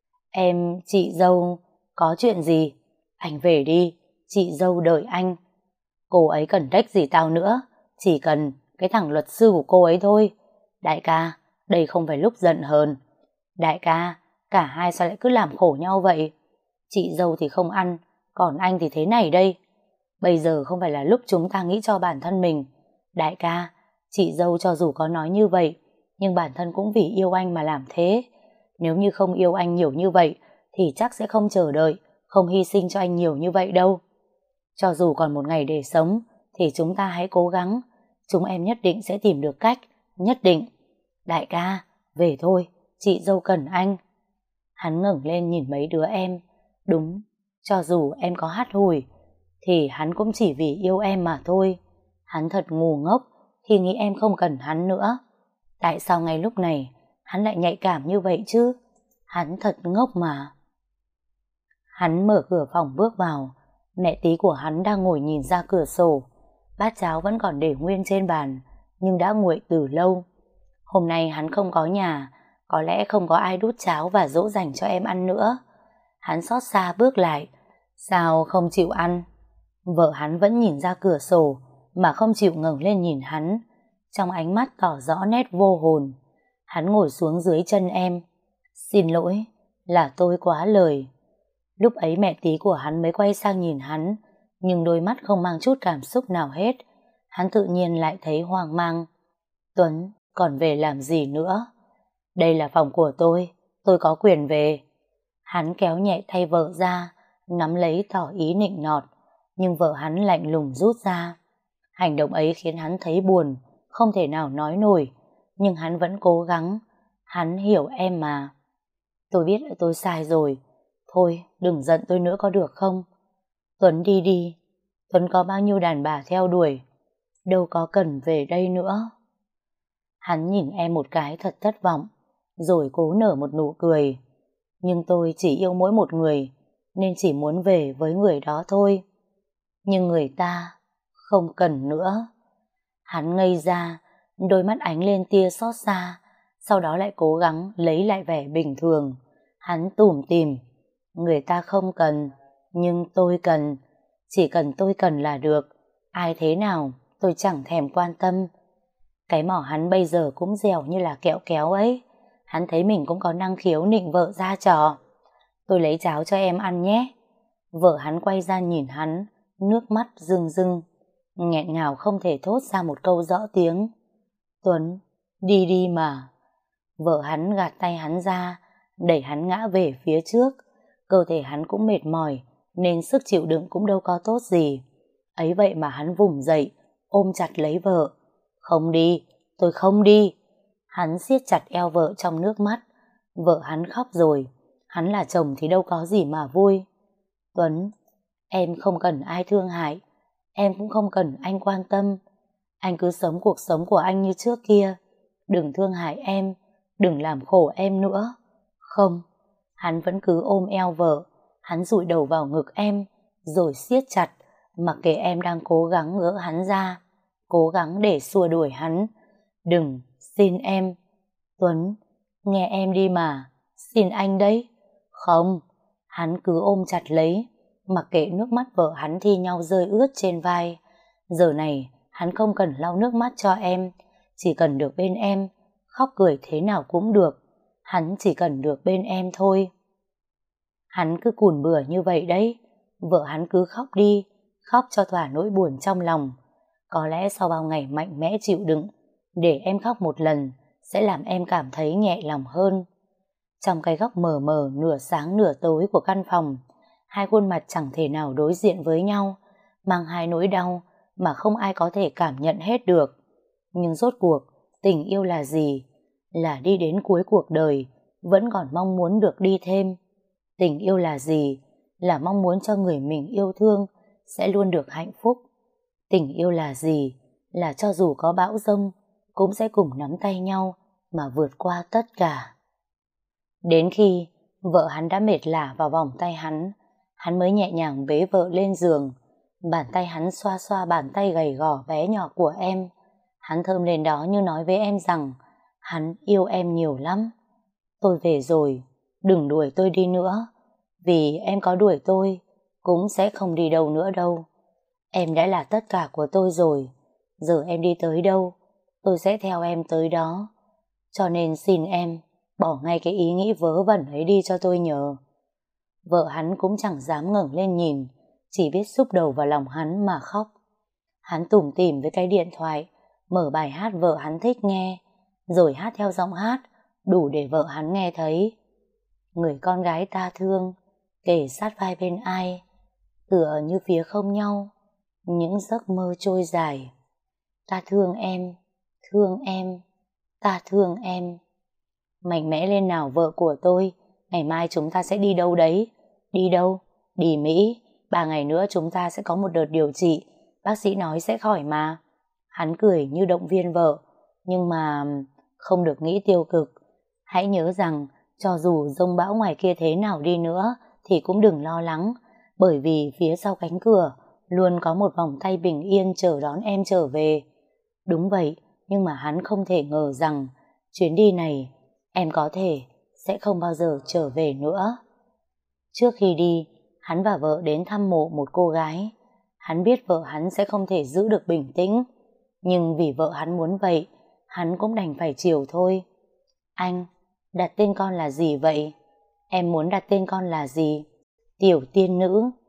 S1: Em, chị dâu, có chuyện gì? Anh về đi, chị dâu đợi anh. Cô ấy cần trách gì tao nữa, chỉ cần cái thằng luật sư của cô ấy thôi. Đại ca, đây không phải lúc giận hờn. Đại ca, cả hai sao lại cứ làm khổ nhau vậy? Chị dâu thì không ăn, còn anh thì thế này đây. Bây giờ không phải là lúc chúng ta nghĩ cho bản thân mình. Đại ca, chị dâu cho dù có nói như vậy, nhưng bản thân cũng vì yêu anh mà làm thế. Nếu như không yêu anh nhiều như vậy, thì chắc sẽ không chờ đợi, không hy sinh cho anh nhiều như vậy đâu. Cho dù còn một ngày để sống, thì chúng ta hãy cố gắng. Chúng em nhất định sẽ tìm được cách, nhất định. Đại ca, về thôi, chị dâu cần anh. Hắn ngẩng lên nhìn mấy đứa em. Đúng, cho dù em có hắt hủi, thì hắn cũng chỉ vì yêu em mà thôi. Hắn thật ngu ngốc khi nghĩ em không cần hắn nữa. Tại sao ngay lúc này hắn lại nhạy cảm như vậy chứ? Hắn thật ngốc mà. Hắn mở cửa phòng bước vào. Mẹ tí của hắn đang ngồi nhìn ra cửa sổ. Bát cháo vẫn còn để nguyên trên bàn, nhưng đã nguội từ lâu. Hôm nay hắn không có nhà, có lẽ không có ai đút cháo và dỗ dành cho em ăn nữa. Hắn xót xa bước lại. Sao không chịu ăn? Vợ hắn vẫn nhìn ra cửa sổ mà không chịu ngẩng lên nhìn hắn, trong ánh mắt tỏ rõ nét vô hồn. Hắn ngồi xuống dưới chân em. Xin lỗi, là tôi quá lời. Lúc ấy mẹ tí của hắn mới quay sang nhìn hắn, nhưng đôi mắt không mang chút cảm xúc nào hết. Hắn tự nhiên lại thấy hoang mang. Tuấn, còn về làm gì nữa? Đây là phòng của tôi có quyền về. Hắn kéo nhẹ tay vợ ra, nắm lấy tỏ ý nịnh nọt, nhưng vợ hắn lạnh lùng rút ra. Hành động ấy khiến hắn thấy buồn, không thể nào nói nổi, nhưng hắn vẫn cố gắng. Hắn hiểu em mà. Tôi biết là tôi sai rồi. Thôi, đừng giận tôi nữa có được không? Tuấn đi đi. Tuấn có bao nhiêu đàn bà theo đuổi, đâu có cần về đây nữa. Hắn nhìn em một cái thật thất vọng, rồi cố nở một nụ cười. Nhưng tôi chỉ yêu mỗi một người, nên chỉ muốn về với người đó thôi. Nhưng người ta không cần nữa. Hắn ngây ra, đôi mắt ánh lên tia xót xa, sau đó lại cố gắng lấy lại vẻ bình thường. Hắn tủm tỉm, người ta không cần, nhưng tôi cần. Chỉ cần tôi cần là được, ai thế nào tôi chẳng thèm quan tâm. Cái mỏ hắn bây giờ cũng dẻo như là kẹo kéo ấy. Hắn thấy mình cũng có năng khiếu nịnh vợ ra trò. Tôi lấy cháo cho em ăn nhé. Vợ hắn quay ra nhìn hắn, nước mắt rưng rưng, nghẹn ngào không thể thốt ra một câu rõ tiếng. Tuấn, đi đi mà. Vợ hắn gạt tay hắn ra, đẩy hắn ngã về phía trước. Cơ thể hắn cũng mệt mỏi, nên sức chịu đựng cũng đâu có tốt gì. Ấy vậy mà hắn vùng dậy, ôm chặt lấy vợ. Không đi, tôi không đi. Hắn siết chặt eo vợ trong nước mắt. Vợ hắn khóc rồi, hắn là chồng thì đâu có gì mà vui. Tuấn, em không cần ai thương hại, em cũng không cần anh quan tâm. Anh cứ sống cuộc sống của anh như trước kia. Đừng thương hại em, đừng làm khổ em nữa. Không, hắn vẫn cứ ôm eo vợ. Hắn dụi đầu vào ngực em, rồi siết chặt, mặc kệ em đang cố gắng gỡ hắn ra, cố gắng để xua đuổi hắn. Đừng, xin em. Tuấn, nghe em đi mà, xin anh đấy. Không, hắn cứ ôm chặt lấy, mặc kệ nước mắt vợ hắn thi nhau rơi ướt trên vai. Giờ này, hắn không cần lau nước mắt cho em, chỉ cần được bên em, khóc cười thế nào cũng được. Hắn chỉ cần được bên em thôi. Hắn cứ cùn bừa như vậy đấy. Vợ hắn cứ khóc đi, khóc cho thỏa nỗi buồn trong lòng. Có lẽ sau bao ngày mạnh mẽ chịu đựng, để em khóc một lần sẽ làm em cảm thấy nhẹ lòng hơn. Trong cái góc mờ mờ nửa sáng nửa tối của căn phòng, hai khuôn mặt chẳng thể nào đối diện với nhau, mang hai nỗi đau mà không ai có thể cảm nhận hết được. Nhưng rốt cuộc, tình yêu là gì? Là đi đến cuối cuộc đời, vẫn còn mong muốn được đi thêm. Tình yêu là gì? Là mong muốn cho người mình yêu thương sẽ luôn được hạnh phúc. Tình yêu là gì? Là cho dù có bão giông, cũng sẽ cùng nắm tay nhau mà vượt qua tất cả. Đến khi vợ hắn đã mệt lả vào vòng tay hắn mới nhẹ nhàng bế vợ lên giường. Bàn tay hắn xoa xoa bàn tay gầy gò bé nhỏ của em. Hắn thơm lên đó như nói với em rằng hắn yêu em nhiều lắm. Tôi về rồi, đừng đuổi tôi đi nữa, vì em có đuổi tôi cũng sẽ không đi đâu nữa đâu. Em đã là tất cả của tôi rồi, giờ em đi tới đâu tôi sẽ theo em tới đó. Cho nên xin em bỏ ngay cái ý nghĩ vớ vẩn ấy đi cho tôi nhờ. Vợ hắn cũng chẳng dám ngẩng lên nhìn, chỉ biết xúc đầu vào lòng hắn mà khóc. Hắn tủm tỉm với cái điện thoại, mở bài hát vợ hắn thích nghe, rồi hát theo giọng hát đủ để vợ hắn nghe thấy. Người con gái ta thương, kề sát vai bên ai, tựa như phía không nhau, những giấc mơ trôi dài. Ta thương em, ta thương em. Mạnh mẽ lên nào vợ của tôi, ngày mai chúng ta sẽ đi đâu đấy? Đi đâu? Đi Mỹ, 3 ngày nữa chúng ta sẽ có một đợt điều trị, bác sĩ nói sẽ khỏi mà. Hắn cười như động viên vợ, nhưng mà không được nghĩ tiêu cực. Hãy nhớ rằng cho dù giông bão ngoài kia thế nào đi nữa thì cũng đừng lo lắng, bởi vì phía sau cánh cửa luôn có một vòng tay bình yên chờ đón em trở về. Đúng vậy, nhưng mà hắn không thể ngờ rằng chuyến đi này em có thể sẽ không bao giờ trở về nữa. Trước khi đi, hắn và vợ đến thăm mộ một cô gái. Hắn biết vợ hắn sẽ không thể giữ được bình tĩnh, nhưng vì vợ hắn muốn vậy, hắn cũng đành phải chiều thôi. Anh, đặt tên con là gì vậy? Em muốn đặt tên con là gì? Tiểu tiên nữ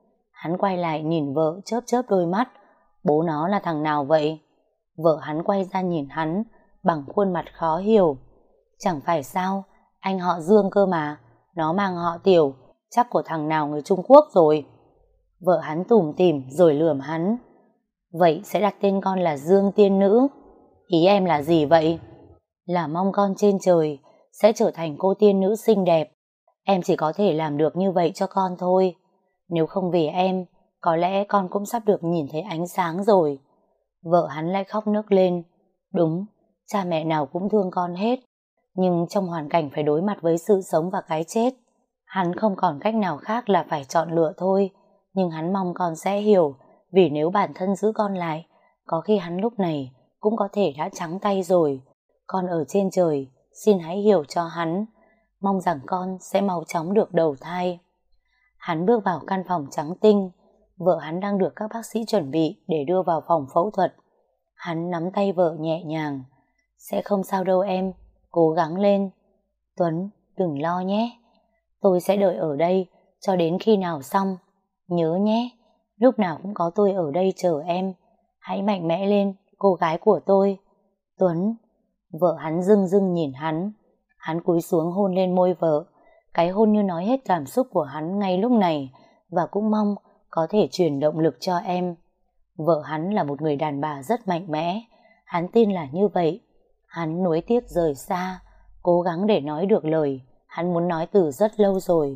S1: Hắn quay lại nhìn vợ chớp chớp đôi mắt. Bố nó là thằng nào vậy? Vợ hắn quay ra nhìn hắn bằng khuôn mặt khó hiểu. Chẳng phải sao, anh họ Dương cơ mà, nó mang họ Tiểu, chắc của thằng nào người Trung Quốc rồi. Vợ hắn tủm tỉm rồi lườm hắn. Vậy sẽ đặt tên con là Dương Tiên Nữ. Ý em là gì vậy? Là mong con trên trời sẽ trở thành cô tiên nữ xinh đẹp. Em chỉ có thể làm được như vậy cho con thôi. Nếu không vì em, có lẽ con cũng sắp được nhìn thấy ánh sáng rồi. Vợ hắn lại khóc nức lên. Đúng, cha mẹ nào cũng thương con hết. Nhưng trong hoàn cảnh phải đối mặt với sự sống và cái chết, hắn không còn cách nào khác là phải chọn lựa thôi. Nhưng hắn mong con sẽ hiểu, vì nếu bản thân giữ con lại, có khi hắn lúc này cũng có thể đã trắng tay rồi. Con ở trên trời, xin hãy hiểu cho hắn. Mong rằng con sẽ mau chóng được đầu thai. Hắn bước vào căn phòng trắng tinh. Vợ hắn đang được các bác sĩ chuẩn bị để đưa vào phòng phẫu thuật. Hắn nắm tay vợ nhẹ nhàng. Sẽ không sao đâu em, cố gắng lên. Tuấn, đừng lo nhé. Tôi sẽ đợi ở đây cho đến khi nào xong. Nhớ nhé, lúc nào cũng có tôi ở đây chờ em. Hãy mạnh mẽ lên, cô gái của tôi. Tuấn. Vợ hắn rưng rưng nhìn hắn. Hắn cúi xuống hôn lên môi vợ. Cái hôn như nói hết cảm xúc của hắn ngay lúc này, và cũng mong có thể truyền động lực cho em. Vợ hắn là một người đàn bà rất mạnh mẽ. Hắn tin là như vậy. Hắn nuối tiếc rời xa, cố gắng để nói được lời hắn muốn nói từ rất lâu rồi.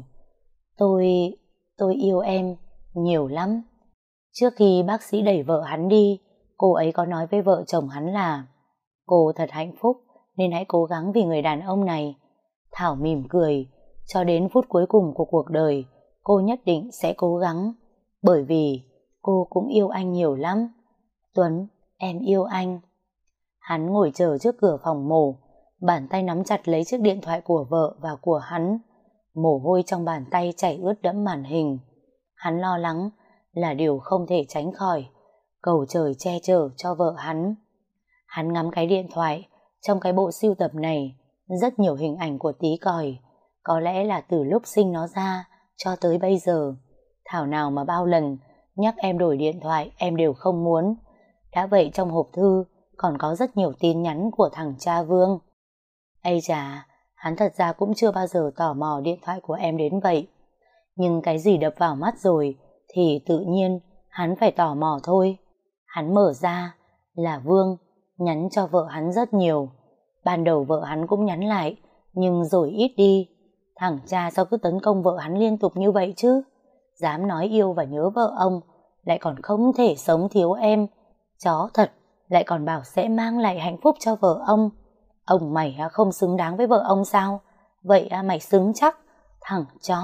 S1: Tôi yêu em nhiều lắm. Trước khi bác sĩ đẩy vợ hắn đi, cô ấy có nói với vợ chồng hắn là cô thật hạnh phúc nên hãy cố gắng vì người đàn ông này. Thảo mỉm cười. Cho đến phút cuối cùng của cuộc đời, cô nhất định sẽ cố gắng, bởi vì cô cũng yêu anh nhiều lắm. Tuấn, em yêu anh. Hắn ngồi chờ trước cửa phòng mổ, bàn tay nắm chặt lấy chiếc điện thoại của vợ và của hắn. Mồ hôi trong bàn tay chảy ướt đẫm màn hình. Hắn lo lắng là điều không thể tránh khỏi, cầu trời che chở cho vợ hắn. Hắn ngắm cái điện thoại. Trong cái bộ sưu tập này rất nhiều hình ảnh của tí còi. Có lẽ là từ lúc sinh nó ra cho tới bây giờ. Thảo nào mà bao lần nhắc em đổi điện thoại em đều không muốn. Đã vậy trong hộp thư còn có rất nhiều tin nhắn của thằng cha Vương. Ây chà, hắn thật ra cũng chưa bao giờ tò mò điện thoại của em đến vậy. Nhưng cái gì đập vào mắt rồi thì tự nhiên hắn phải tò mò thôi. Hắn mở ra là Vương nhắn cho vợ hắn rất nhiều. Ban đầu vợ hắn cũng nhắn lại, nhưng rồi ít đi. Thằng cha sao cứ tấn công vợ hắn liên tục như vậy chứ? Dám nói yêu và nhớ vợ ông, lại còn không thể sống thiếu em. Chó thật, lại còn bảo sẽ mang lại hạnh phúc cho vợ ông. Ông mày không xứng đáng với vợ ông sao? Vậy mày xứng chắc, thằng chó.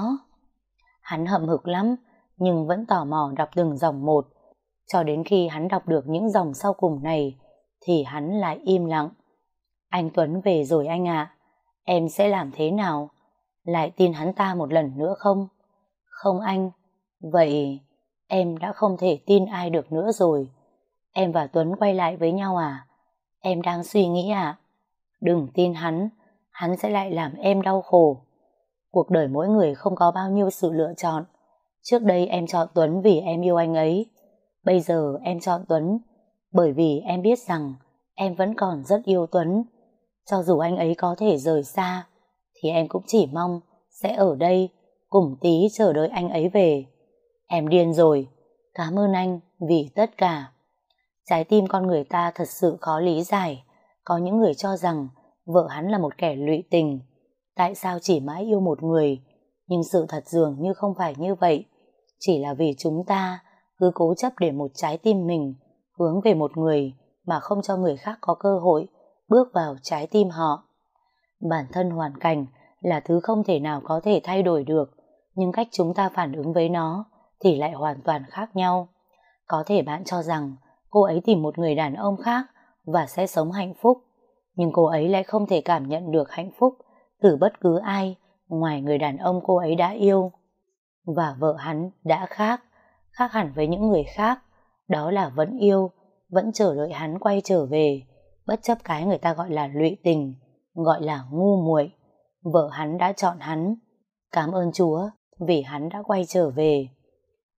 S1: Hắn hậm hực lắm, nhưng vẫn tò mò đọc từng dòng một. Cho đến khi hắn đọc được những dòng sau cùng này, thì hắn lại im lặng. Anh Tuấn về rồi anh ạ. Em sẽ làm thế nào? Lại tin hắn ta một lần nữa không? Không anh. Vậy em đã không thể tin ai được nữa rồi. Em và Tuấn quay lại với nhau à? Em đang suy nghĩ à? Đừng tin hắn sẽ lại làm em đau khổ. Cuộc đời mỗi người không có bao nhiêu sự lựa chọn. Trước đây em chọn Tuấn vì em yêu anh ấy. Bây giờ em chọn Tuấn bởi vì em biết rằng em vẫn còn rất yêu Tuấn. Cho dù anh ấy có thể rời xa, thì em cũng chỉ mong sẽ ở đây cùng tí chờ đợi anh ấy về. Em điên rồi. Cảm ơn anh vì tất cả. Trái tim con người ta thật sự khó lý giải. Có những người cho rằng vợ hắn là một kẻ lụy tình. Tại sao chỉ mãi yêu một người? Nhưng sự thật dường như không phải như vậy. Chỉ là vì chúng ta cứ cố chấp để một trái tim mình hướng về một người mà không cho người khác có cơ hội bước vào trái tim họ. Bản thân hoàn cảnh là thứ không thể nào có thể thay đổi được, nhưng cách chúng ta phản ứng với nó thì lại hoàn toàn khác nhau. Có thể bạn cho rằng cô ấy tìm một người đàn ông khác và sẽ sống hạnh phúc, nhưng cô ấy lại không thể cảm nhận được hạnh phúc từ bất cứ ai ngoài người đàn ông cô ấy đã yêu. Và vợ hắn đã khác hẳn với những người khác. Đó là vẫn yêu, vẫn chờ đợi hắn quay trở về, bất chấp cái người ta gọi là lụy tình, gọi là ngu muội. Vợ hắn đã chọn hắn. Cảm ơn Chúa vì hắn đã quay trở về.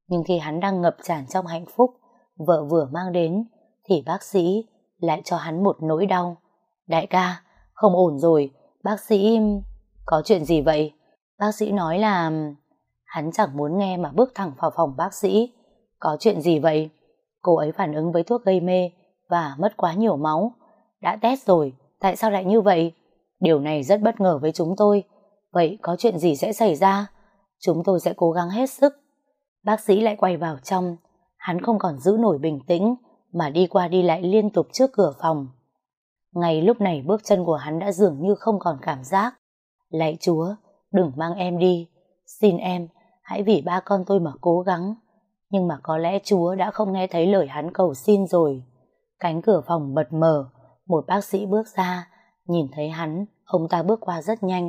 S1: Nhưng khi hắn đang ngập tràn trong hạnh phúc vợ vừa mang đến, thì bác sĩ lại cho hắn một nỗi đau. Đại ca, không ổn rồi, bác sĩ... Có chuyện gì vậy? Bác sĩ nói là... Hắn chẳng muốn nghe mà bước thẳng vào phòng bác sĩ. Có chuyện gì vậy? Cô ấy phản ứng với thuốc gây mê và mất quá nhiều máu. Đã test rồi, tại sao lại như vậy? Điều này rất bất ngờ với chúng tôi. Vậy có chuyện gì sẽ xảy ra? Chúng tôi sẽ cố gắng hết sức. Bác sĩ lại quay vào trong. Hắn không còn giữ nổi bình tĩnh mà đi qua đi lại liên tục trước cửa phòng. Ngay lúc này bước chân của hắn đã dường như không còn cảm giác. Lạy Chúa, đừng mang em đi. Xin em, hãy vì ba con tôi mà cố gắng. Nhưng mà có lẽ Chúa đã không nghe thấy lời hắn cầu xin rồi. Cánh cửa phòng bật mở, một bác sĩ bước ra. Nhìn thấy hắn, ông ta bước qua rất nhanh.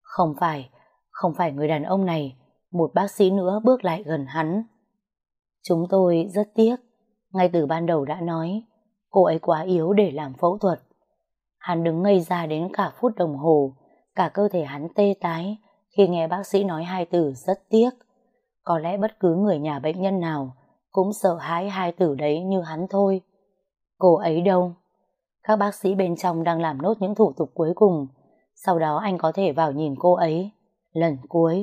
S1: Không phải người đàn ông này. Một bác sĩ nữa bước lại gần hắn. Chúng tôi rất tiếc. Ngay từ ban đầu đã nói, cô ấy quá yếu để làm phẫu thuật. Hắn đứng ngây ra đến cả phút đồng hồ. Cả cơ thể hắn tê tái khi nghe bác sĩ nói hai từ rất tiếc. Có lẽ bất cứ người nhà bệnh nhân nào cũng sợ hãi hai từ đấy như hắn thôi. Cô ấy đâu? Các bác sĩ bên trong đang làm nốt những thủ tục cuối cùng. Sau đó anh có thể vào nhìn cô ấy lần cuối.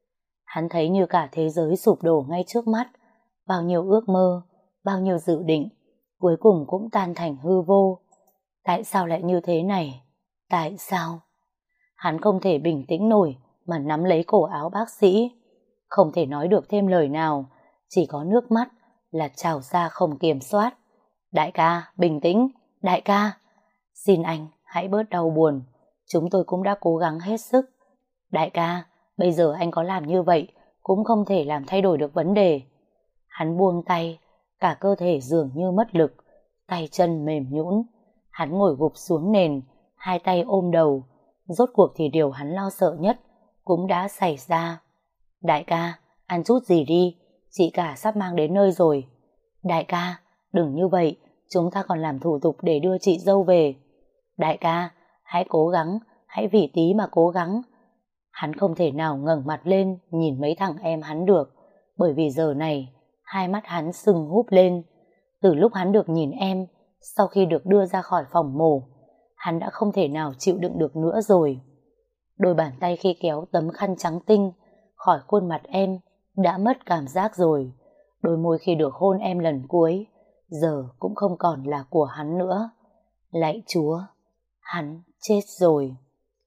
S1: Hắn thấy như cả thế giới sụp đổ ngay trước mắt. Bao nhiêu ước mơ, bao nhiêu dự định cuối cùng cũng tan thành hư vô. Tại sao lại như thế này? Tại sao? Hắn không thể bình tĩnh nổi mà nắm lấy cổ áo bác sĩ. Không thể nói được thêm lời nào, chỉ có nước mắt là trào ra không kiểm soát. Đại ca, bình tĩnh, đại ca. Xin anh, hãy bớt đau buồn. Chúng tôi cũng đã cố gắng hết sức. Đại ca, bây giờ anh có làm như vậy cũng không thể làm thay đổi được vấn đề. Hắn buông tay, cả cơ thể dường như mất lực, tay chân mềm nhũn. Hắn ngồi gục xuống nền, hai tay ôm đầu. Rốt cuộc thì điều hắn lo sợ nhất cũng đã xảy ra. Đại ca, ăn chút gì đi, chị cả sắp mang đến nơi rồi. Đại ca, đừng như vậy, chúng ta còn làm thủ tục để đưa chị dâu về. Đại ca, hãy cố gắng, hãy vì tí mà cố gắng. Hắn không thể nào ngẩng mặt lên nhìn mấy thằng em hắn được, bởi vì giờ này hai mắt hắn sưng húp lên. Từ lúc hắn được nhìn em, sau khi được đưa ra khỏi phòng mổ, hắn đã không thể nào chịu đựng được nữa rồi. Đôi bàn tay khi kéo tấm khăn trắng tinh khỏi khuôn mặt em đã mất cảm giác rồi. Đôi môi khi được hôn em lần cuối giờ cũng không còn là của hắn nữa. Lạy Chúa, hắn chết rồi.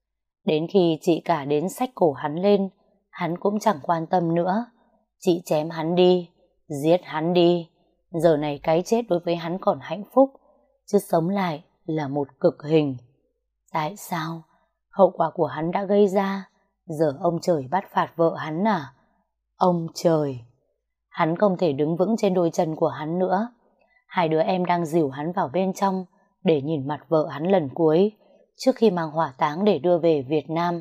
S1: Đến khi chị cả đến xách cổ hắn lên, hắn cũng chẳng quan tâm nữa. Chị chém hắn đi, giết hắn đi. Giờ này cái chết đối với hắn còn hạnh phúc, chứ sống lại là một cực hình. Tại sao? Hậu quả của hắn đã gây ra, giờ ông trời bắt phạt vợ hắn à? Ông trời! Hắn không thể đứng vững trên đôi chân của hắn nữa. Hai đứa em đang dìu hắn vào bên trong để nhìn mặt vợ hắn lần cuối trước khi mang hỏa táng để đưa về Việt Nam.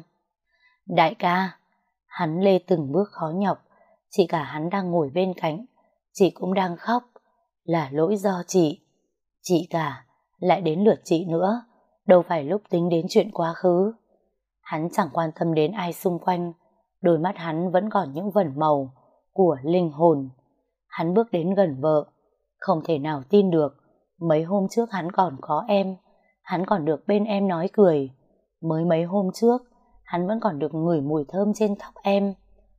S1: Đại ca! Hắn lê từng bước khó nhọc. Chị cả hắn đang ngồi bên cạnh, chị cũng đang khóc. Là lỗi do chị. Chị cả, lại đến lượt chị nữa. Đâu phải lúc tính đến chuyện quá khứ. Hắn chẳng quan tâm đến ai xung quanh. Đôi mắt hắn vẫn còn những vẩn màu của linh hồn. Hắn bước đến gần vợ. Không thể nào tin được, mấy hôm trước hắn còn có em. Hắn còn được bên em nói cười. Mới mấy hôm trước hắn vẫn còn được ngửi mùi thơm trên tóc em,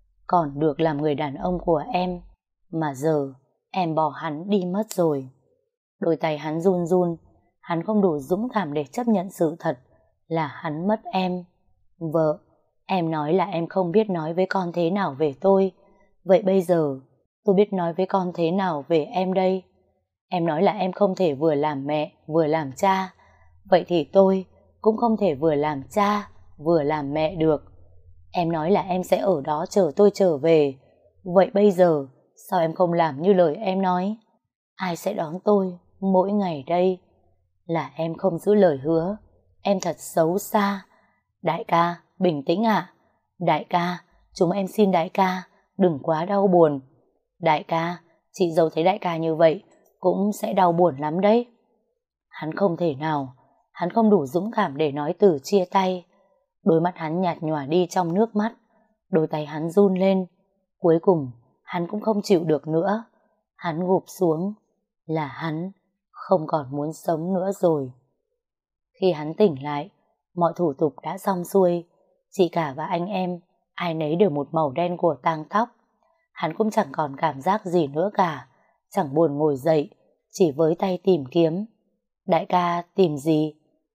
S1: còn được làm người đàn ông của em. Mà giờ em bỏ hắn đi mất rồi. Đôi tay hắn run run. Hắn không đủ dũng cảm để chấp nhận sự thật là hắn mất em. Vợ, em nói là em không biết nói với con thế nào về tôi. Vậy bây giờ tôi biết nói với con thế nào về em đây? Em nói là em không thể vừa làm mẹ vừa làm cha. Vậy thì tôi cũng không thể vừa làm cha vừa làm mẹ được. Em nói là em sẽ ở đó chờ tôi trở về. Vậy bây giờ sao em không làm như lời em nói? Ai sẽ đón tôi mỗi ngày đây? Là em không giữ lời hứa. Em thật xấu xa. Đại ca, bình tĩnh ạ. Đại ca, chúng em xin đại ca, đừng quá đau buồn. Đại ca, chị dâu thấy đại ca như vậy cũng sẽ đau buồn lắm đấy. Hắn không thể nào, hắn không đủ dũng cảm để nói từ chia tay. Đôi mắt hắn nhạt nhòa đi trong nước mắt. Đôi tay hắn run lên. Cuối cùng, hắn cũng không chịu được nữa. Hắn gục xuống, là hắn không còn muốn sống nữa rồi. Khi hắn tỉnh lại, mọi thủ tục đã xong xuôi. Chị cả và anh em, ai nấy đều một màu đen của tang tóc. Hắn cũng chẳng còn cảm giác gì nữa cả, chẳng buồn ngồi dậy, chỉ với tay tìm kiếm. Đại ca tìm gì?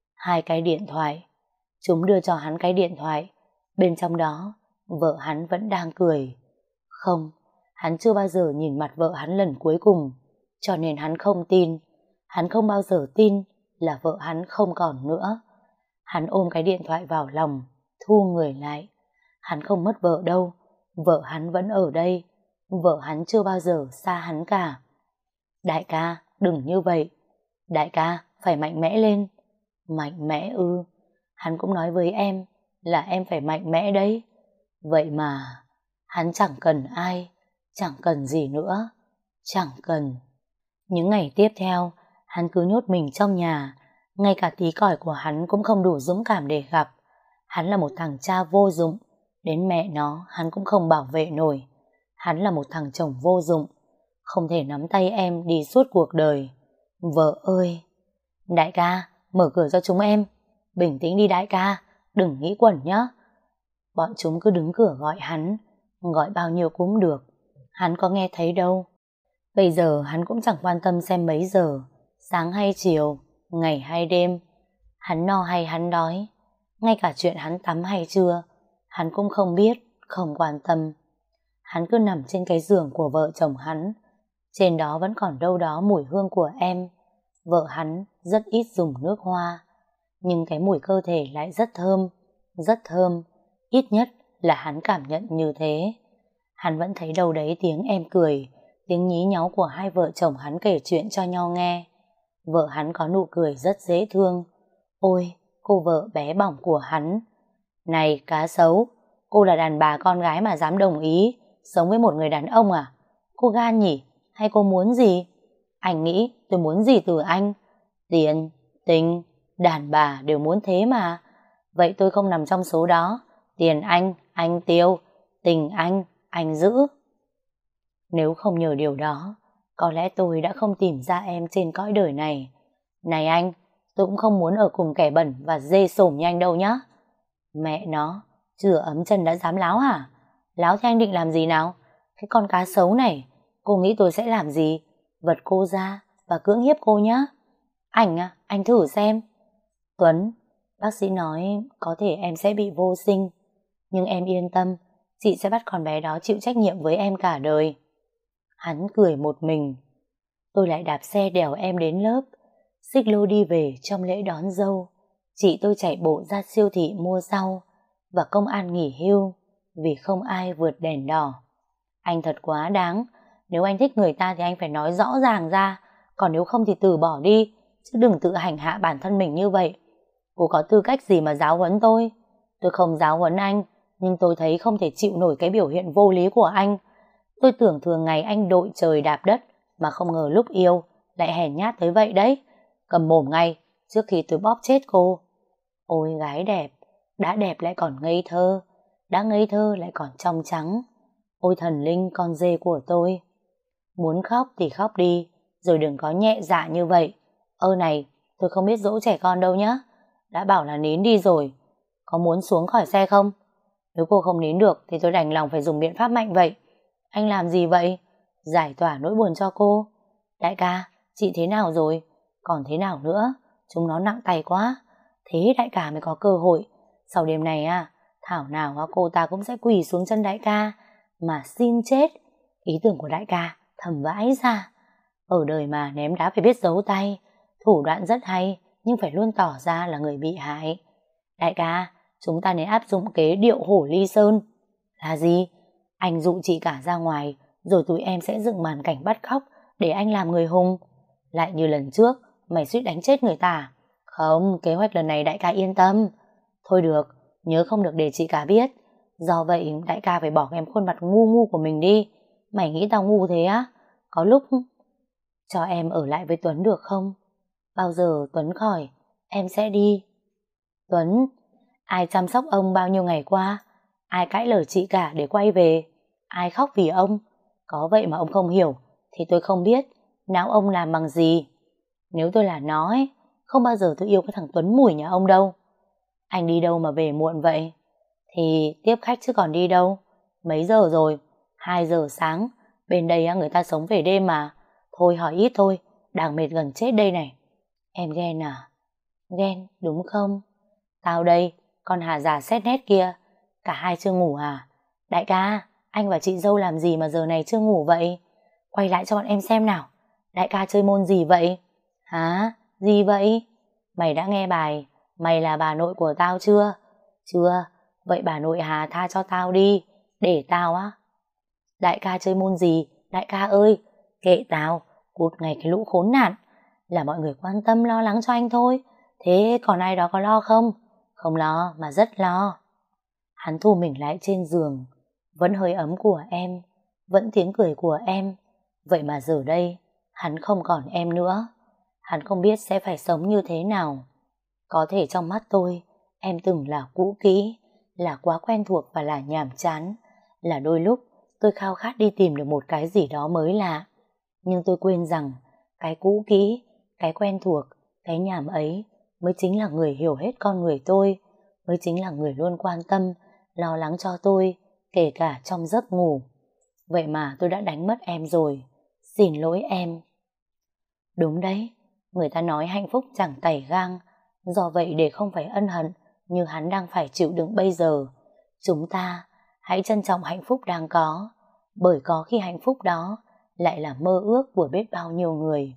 S1: 2 cái điện thoại. Chúng đưa cho hắn cái điện thoại. Bên trong đó, vợ hắn vẫn đang cười. Không, hắn chưa bao giờ nhìn mặt vợ hắn lần cuối cùng, cho nên hắn không tin. Hắn không bao giờ tin là vợ hắn không còn nữa. Hắn ôm cái điện thoại vào lòng, thu người lại. Hắn không mất vợ đâu, vợ hắn vẫn ở đây. Vợ hắn chưa bao giờ xa hắn cả. Đại ca, đừng như vậy. Đại ca, phải mạnh mẽ lên. Mạnh mẽ ư? Hắn cũng nói với em là em phải mạnh mẽ đấy. Vậy mà hắn chẳng cần ai, chẳng cần gì nữa, chẳng cần. Những ngày tiếp theo, hắn cứ nhốt mình trong nhà. Ngay cả tí còi của hắn cũng không đủ dũng cảm để gặp. Hắn là một thằng cha vô dụng, đến mẹ nó hắn cũng không bảo vệ nổi. Hắn là một thằng chồng vô dụng, không thể nắm tay em đi suốt cuộc đời. Vợ ơi! Đại ca, mở cửa cho chúng em. Bình tĩnh đi đại ca, đừng nghĩ quẩn nhá. Bọn chúng cứ đứng cửa gọi hắn, gọi bao nhiêu cũng được. Hắn có nghe thấy đâu. Bây giờ hắn cũng chẳng quan tâm xem mấy giờ, sáng hay chiều, ngày hay đêm. Hắn no hay hắn đói, ngay cả chuyện hắn tắm hay chưa, hắn cũng không biết, không quan tâm. Hắn cứ nằm trên cái giường của vợ chồng hắn. Trên đó vẫn còn đâu đó mùi hương của em. Vợ hắn rất ít dùng nước hoa, nhưng cái mùi cơ thể lại rất thơm, rất thơm. Ít nhất là hắn cảm nhận như thế. Hắn vẫn thấy đâu đấy tiếng em cười, tiếng nhí nháo của hai vợ chồng hắn kể chuyện cho nhau nghe. Vợ hắn có nụ cười rất dễ thương. Ôi, cô vợ bé bỏng của hắn. Này cá sấu, cô là đàn bà con gái mà dám đồng ý sống với một người đàn ông à? Cô gan nhỉ? Hay cô muốn gì? Anh nghĩ tôi muốn gì từ anh? Tiền, tình, đàn bà đều muốn thế mà. Vậy tôi không nằm trong số đó. Tiền anh tiêu. Tình anh giữ. Nếu không nhờ điều đó, có lẽ tôi đã không tìm ra em trên cõi đời này. Này anh, tôi cũng không muốn ở cùng kẻ bẩn và dê sổm như anh đâu nhá. Mẹ nó, chưa ấm chân đã dám láo hả? Láo thì anh định làm gì nào? Cái con cá sấu này, cô nghĩ tôi sẽ làm gì? Vật cô ra và cưỡng hiếp cô nhá. Anh à, anh thử xem. Tuấn, bác sĩ nói có thể em sẽ bị vô sinh. Nhưng em yên tâm, chị sẽ bắt con bé đó chịu trách nhiệm với em cả đời. Hắn cười một mình. Tôi lại đạp xe đèo em đến lớp, xích lô đi về trong lễ đón dâu. Chị tôi chạy bộ ra siêu thị mua rau, và công an nghỉ hưu vì không ai vượt đèn đỏ. Anh thật quá đáng. Nếu anh thích người ta thì anh phải nói rõ ràng ra, còn nếu không thì từ bỏ đi, chứ đừng tự hành hạ bản thân mình như vậy. Cô có tư cách gì mà giáo huấn tôi? Tôi không giáo huấn anh, nhưng tôi thấy không thể chịu nổi cái biểu hiện vô lý của anh. Tôi tưởng thường ngày anh đội trời đạp đất, mà không ngờ lúc yêu lại hèn nhát tới vậy đấy. Cầm mồm ngay trước khi tôi bóp chết cô. Ôi gái đẹp, đã đẹp lại còn ngây thơ, đã ngây thơ lại còn trong trắng. Ôi thần linh con dê của tôi. Muốn khóc thì khóc đi, rồi đừng có nhẹ dạ như vậy. Ơ này, tôi không biết dỗ trẻ con đâu nhá. Đã bảo là nín đi rồi. Có muốn xuống khỏi xe không? Nếu cô không nín được thì tôi đành lòng phải dùng biện pháp mạnh vậy. Anh làm gì vậy? Giải tỏa nỗi buồn cho cô. Đại ca, chị thế nào rồi? Còn thế nào nữa? Chúng nó nặng tay quá. Thế đại ca mới có cơ hội. Sau đêm này thảo nào cô ta cũng sẽ quỳ xuống chân đại ca mà xin chết. Ý tưởng của đại ca thầm vãi ra. Ở đời mà ném đá phải biết giấu tay. Thủ đoạn rất hay, nhưng phải luôn tỏ ra là người bị hại. Đại ca, chúng ta nên áp dụng kế điệu hổ ly sơn. Là gì? Anh dụ chị cả ra ngoài, rồi tụi em sẽ dựng màn cảnh bắt cóc để anh làm người hùng. Lại như lần trước, mày suýt đánh chết người ta. Không, kế hoạch lần này đại ca yên tâm. Thôi được, nhớ không được để chị cả biết. Do vậy đại ca phải bỏ em khuôn mặt ngu ngu của mình đi. Mày nghĩ tao ngu thế á? Có lúc cho em ở lại với Tuấn được không? Bao giờ Tuấn khỏi, em sẽ đi. Tuấn, ai chăm sóc ông bao nhiêu ngày qua? Ai cãi lời chị cả để quay về? Ai khóc vì ông? Có vậy mà ông không hiểu, thì tôi không biết não ông làm bằng gì. Nếu tôi là nó ấy, không bao giờ tôi yêu cái thằng Tuấn Mùi nhà ông đâu. Anh đi đâu mà về muộn vậy? Thì tiếp khách chứ còn đi đâu. Mấy giờ rồi? 2 giờ sáng. Bên đây người ta sống về đêm mà. Thôi hỏi ít thôi, đang mệt gần chết đây này. Em ghen à? Ghen, đúng không? Tao đây, con Hà già xét nét kia. Cả hai chưa ngủ à? Đại ca, anh và chị dâu làm gì mà giờ này chưa ngủ vậy? Quay lại cho bọn em xem nào. Đại ca chơi môn gì vậy? Hả? Gì vậy? Mày đã nghe bài Mày là bà nội của tao chưa? Chưa. Vậy bà nội Hà tha cho tao đi. Để tao á. Đại ca chơi môn gì? Đại ca ơi, kệ tao, cút ngay cái lũ khốn nạn. Là mọi người quan tâm lo lắng cho anh thôi. Thế còn ai đó có lo không? Không lo, mà rất lo. Hắn thu mình lại trên giường. Vẫn hơi ấm của em, vẫn tiếng cười của em. Vậy mà giờ đây, hắn không còn em nữa. Hắn không biết sẽ phải sống như thế nào. Có thể trong mắt tôi, em từng là cũ kỹ, là quá quen thuộc và là nhàm chán. Là đôi lúc tôi khao khát đi tìm được một cái gì đó mới lạ. Nhưng tôi quên rằng cái cũ kỹ, cái quen thuộc, cái nhàm ấy mới chính là người hiểu hết con người tôi, mới chính là người luôn quan tâm, lo lắng cho tôi, kể cả trong giấc ngủ. Vậy mà tôi đã đánh mất em rồi. Xin lỗi em. Đúng đấy, người ta nói hạnh phúc chẳng tày gang. Do vậy để không phải ân hận như hắn đang phải chịu đựng bây giờ, chúng ta hãy trân trọng hạnh phúc đang có, bởi có khi hạnh phúc đó lại là mơ ước của biết bao nhiêu người.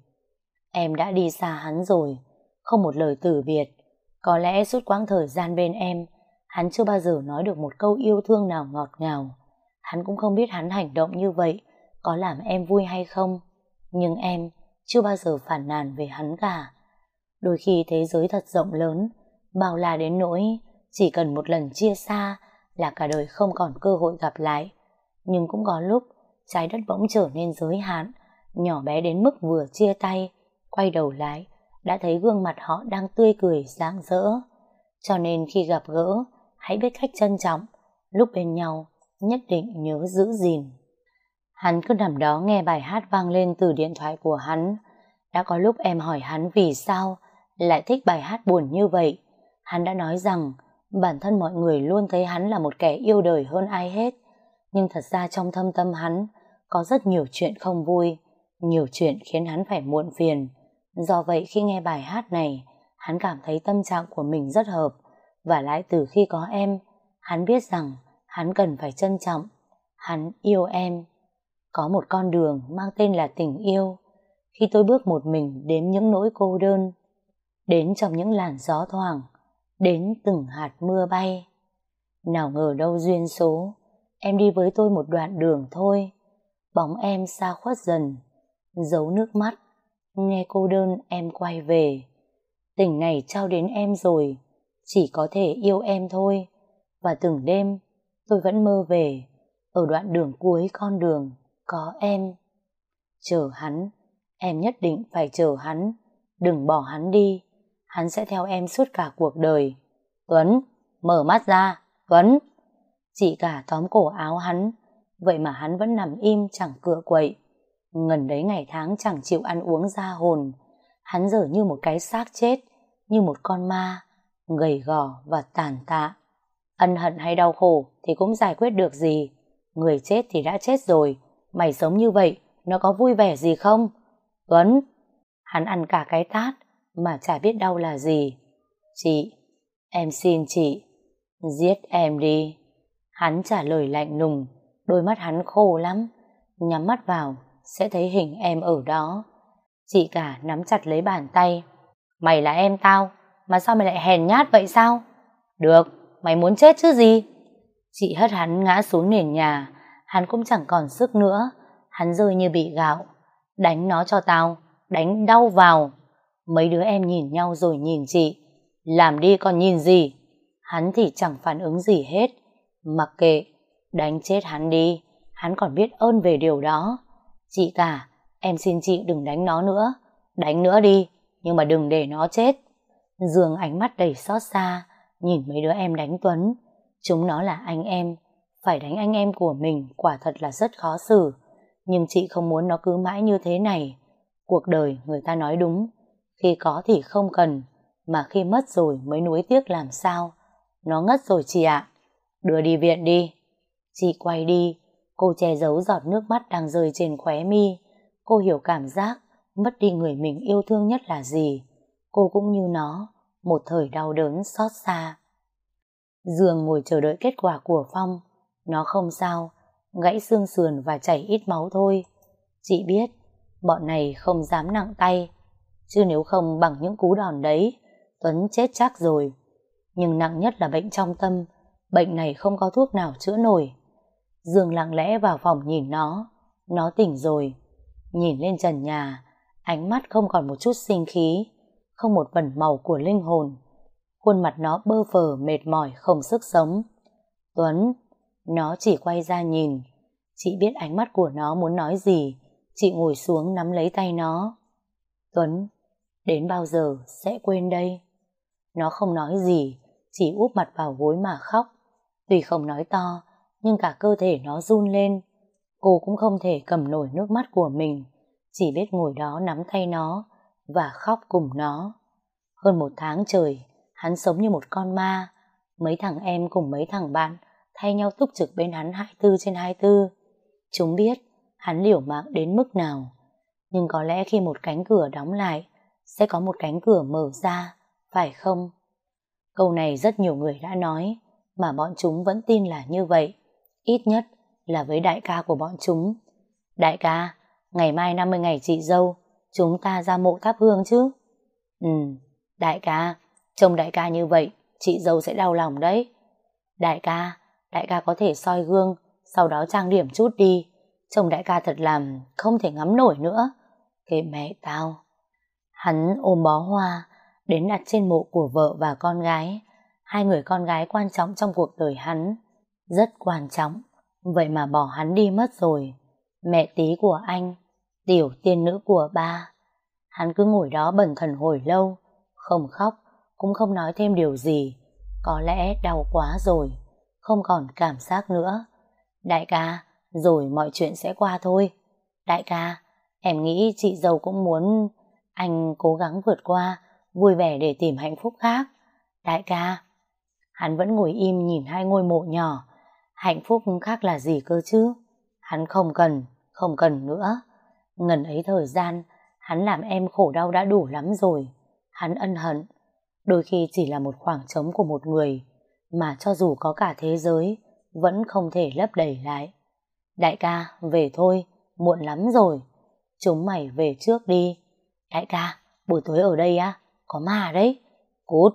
S1: Em đã đi xa hắn rồi, không một lời từ biệt. Có lẽ suốt quãng thời gian bên em, hắn chưa bao giờ nói được một câu yêu thương nào ngọt ngào. Hắn cũng không biết hắn hành động như vậy có làm em vui hay không. Nhưng em chưa bao giờ phản nàn về hắn cả. Đôi khi thế giới thật rộng lớn, bao la đến nỗi chỉ cần một lần chia xa là cả đời không còn cơ hội gặp lại. Nhưng cũng có lúc trái đất bỗng trở nên giới hạn, nhỏ bé đến mức vừa chia tay, quay đầu lại đã thấy gương mặt họ đang tươi cười rạng rỡ. Cho nên khi gặp gỡ, hãy biết cách trân trọng, lúc bên nhau nhất định nhớ giữ gìn. Hắn cứ nằm đó nghe bài hát vang lên từ điện thoại của hắn. Đã có lúc em hỏi hắn vì sao lại thích bài hát buồn như vậy. Hắn đã nói rằng bản thân mọi người luôn thấy hắn là một kẻ yêu đời hơn ai hết. Nhưng thật ra trong thâm tâm hắn có rất nhiều chuyện không vui, nhiều chuyện khiến hắn phải muộn phiền. Do vậy khi nghe bài hát này, hắn cảm thấy tâm trạng của mình rất hợp. Và lại từ khi có em, hắn biết rằng hắn cần phải trân trọng. Hắn yêu em. Có một con đường mang tên là tình yêu. Khi tôi bước một mình đến những nỗi cô đơn, đến trong những làn gió thoảng, đến từng hạt mưa bay. Nào ngờ đâu duyên số, em đi với tôi một đoạn đường thôi. Bóng em xa khuất dần, giấu nước mắt, nghe cô đơn em quay về. Tình này trao đến em rồi, chỉ có thể yêu em thôi. Và từng đêm tôi vẫn mơ về, ở đoạn đường cuối con đường có em. Chờ hắn, em nhất định phải chờ hắn, đừng bỏ hắn đi. Hắn sẽ theo em suốt cả cuộc đời. Tuấn, mở mắt ra, Tuấn. Chị cả tóm cổ áo hắn, vậy mà hắn vẫn nằm im chẳng cựa quậy. Ngần đấy ngày tháng chẳng chịu ăn uống ra hồn. Hắn giờ như một cái xác chết, như một con ma, gầy gò và tàn tạ. Ân hận hay đau khổ thì cũng giải quyết được gì. Người chết thì đã chết rồi, mày sống như vậy nó có vui vẻ gì không? Tuấn, hắn ăn cả cái tát mà chả biết đau là gì. Chị, em xin chị, giết em đi. Hắn trả lời lạnh lùng, đôi mắt hắn khô lắm, nhắm mắt vào sẽ thấy hình em ở đó. Chị cả nắm chặt lấy bàn tay. Mày là em tao, mà sao mày lại hèn nhát vậy sao? Được, mày muốn chết chứ gì? Chị hất hắn ngã xuống nền nhà, hắn cũng chẳng còn sức nữa, hắn rơi như bị gạo. Đánh nó cho tao, đánh đau vào. Mấy đứa em nhìn nhau rồi nhìn chị. Làm đi còn nhìn gì? Hắn thì chẳng phản ứng gì hết. Mặc kệ, đánh chết hắn đi, hắn còn biết ơn về điều đó. Chị cả, em xin chị đừng đánh nó nữa. Đánh nữa đi, nhưng mà đừng để nó chết. Dương ánh mắt đầy xót xa, nhìn mấy đứa em đánh Tuấn. Chúng nó là anh em, phải đánh anh em của mình quả thật là rất khó xử. Nhưng chị không muốn nó cứ mãi như thế này. Cuộc đời người ta nói đúng, khi có thì không cần, mà khi mất rồi mới nuối tiếc làm sao. Nó ngất rồi chị ạ. Đưa đi viện đi. Chị quay đi, cô che giấu giọt nước mắt đang rơi trên khóe mi. Cô hiểu cảm giác mất đi người mình yêu thương nhất là gì. Cô cũng như nó, một thời đau đớn xót xa. Dương ngồi chờ đợi kết quả của Phong. Nó không sao, gãy xương sườn và chảy ít máu thôi. Chị biết, bọn này không dám nặng tay, chứ nếu không bằng những cú đòn đấy, Tuấn chết chắc rồi. Nhưng nặng nhất là bệnh trong tâm, bệnh này không có thuốc nào chữa nổi. Dương lặng lẽ vào phòng nhìn nó tỉnh rồi. Nhìn lên trần nhà, ánh mắt không còn một chút sinh khí, không một vần màu của linh hồn. Khuôn mặt nó bơ phờ mệt mỏi không sức sống. Tuấn, nó chỉ quay ra nhìn. Chị biết ánh mắt của nó muốn nói gì. Chị ngồi xuống nắm lấy tay nó. Tuấn, đến bao giờ sẽ quên đây? Nó không nói gì, chỉ úp mặt vào gối mà khóc. Tuy không nói to, nhưng cả cơ thể nó run lên. Cô cũng không thể cầm nổi nước mắt của mình, chỉ biết ngồi đó nắm tay nó và khóc cùng nó. Hơn 1 tháng trời, hắn sống như một con ma. Mấy thằng em cùng mấy thằng bạn thay nhau túc trực bên hắn 24/24. Chúng biết hắn liều mạng đến mức nào. Nhưng có lẽ khi một cánh cửa đóng lại, sẽ có một cánh cửa mở ra, phải không? Câu này rất nhiều người đã nói, mà bọn chúng vẫn tin là như vậy. Ít nhất là với đại ca của bọn chúng. Đại ca, ngày mai 50 ngày chị dâu, chúng ta ra mộ thắp hương chứ? Ừ, đại ca, trông đại ca như vậy, chị dâu sẽ đau lòng đấy. Đại ca có thể soi gương, sau đó trang điểm chút đi. Trông đại ca thật làm không thể ngắm nổi nữa. Kệ mẹ tao. Hắn ôm bó hoa, đến đặt trên mộ của vợ và con gái. 2 người con gái quan trọng trong cuộc đời hắn. Rất quan trọng. Vậy mà bỏ hắn đi mất rồi. Mẹ tí của anh, tiểu tiên nữ của ba. Hắn cứ ngồi đó bần thần hồi lâu, không khóc, cũng không nói thêm điều gì. Có lẽ đau quá rồi, không còn cảm giác nữa. Đại ca, rồi mọi chuyện sẽ qua thôi. Đại ca, em nghĩ chị dâu cũng muốn anh cố gắng vượt qua, vui vẻ để tìm hạnh phúc khác. Đại ca. Hắn vẫn ngồi im nhìn 2 ngôi mộ nhỏ. Hạnh phúc khác là gì cơ chứ? Hắn không cần nữa. Ngần ấy thời gian, hắn làm em khổ đau đã đủ lắm rồi. Hắn ân hận. Đôi khi chỉ là một khoảng trống của một người, mà cho dù có cả thế giới, vẫn không thể lấp đầy lại. Đại ca, về thôi, muộn lắm rồi. Chúng mày về trước đi. Đại ca, buổi tối ở đây á, có ma đấy. Cút.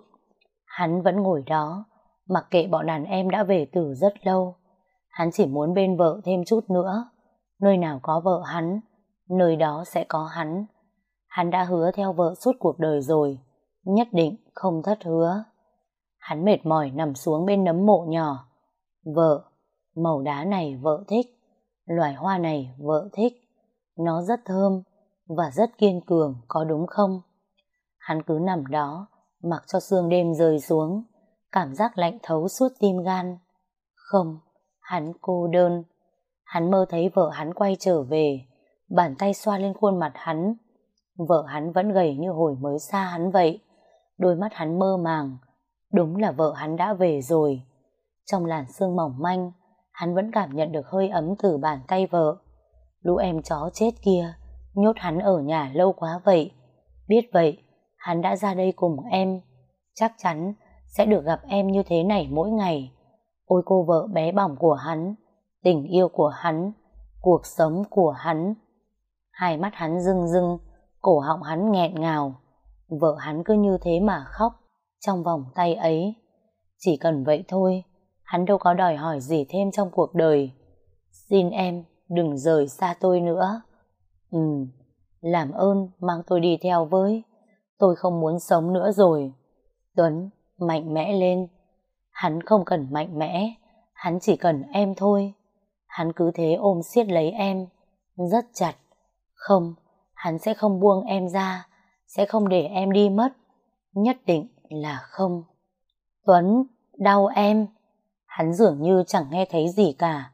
S1: Hắn vẫn ngồi đó, mặc kệ bọn đàn em đã về từ rất lâu. Hắn chỉ muốn bên vợ thêm chút nữa. Nơi nào có vợ hắn, nơi đó sẽ có hắn. Hắn đã hứa theo vợ suốt cuộc đời rồi, nhất định không thất hứa. Hắn mệt mỏi nằm xuống bên nấm mộ nhỏ. Vợ, màu đá này vợ thích, loài hoa này vợ thích. Nó rất thơm và rất kiên cường, có đúng không? Hắn cứ nằm đó, mặc cho sương đêm rơi xuống, cảm giác lạnh thấu suốt tim gan. Không, hắn cô đơn. Hắn mơ thấy vợ hắn quay trở về, bàn tay xoa lên khuôn mặt hắn. Vợ hắn vẫn gầy như hồi mới xa hắn vậy. Đôi mắt hắn mơ màng. Đúng là vợ hắn đã về rồi. Trong làn sương mỏng manh, hắn vẫn cảm nhận được hơi ấm từ bàn tay vợ. Lũ em chó chết kia nhốt hắn ở nhà lâu quá vậy. Biết vậy, hắn đã ra đây cùng em. Chắc chắn sẽ được gặp em như thế này mỗi ngày. Ôi cô vợ bé bỏng của hắn, tình yêu của hắn, cuộc sống của hắn. Hai mắt hắn rưng rưng, cổ họng hắn nghẹn ngào. Vợ hắn cứ như thế mà khóc trong vòng tay ấy. Chỉ cần vậy thôi, hắn đâu có đòi hỏi gì thêm trong cuộc đời. Xin em đừng rời xa tôi nữa. Làm ơn mang tôi đi theo với. Tôi không muốn sống nữa rồi. Tuấn, mạnh mẽ lên. Hắn không cần mạnh mẽ, hắn chỉ cần em thôi. Hắn cứ thế ôm siết lấy em, rất chặt. Không, hắn sẽ không buông em ra, sẽ không để em đi mất. Nhất định là không. Tuấn, đau em. Hắn dường như chẳng nghe thấy gì cả.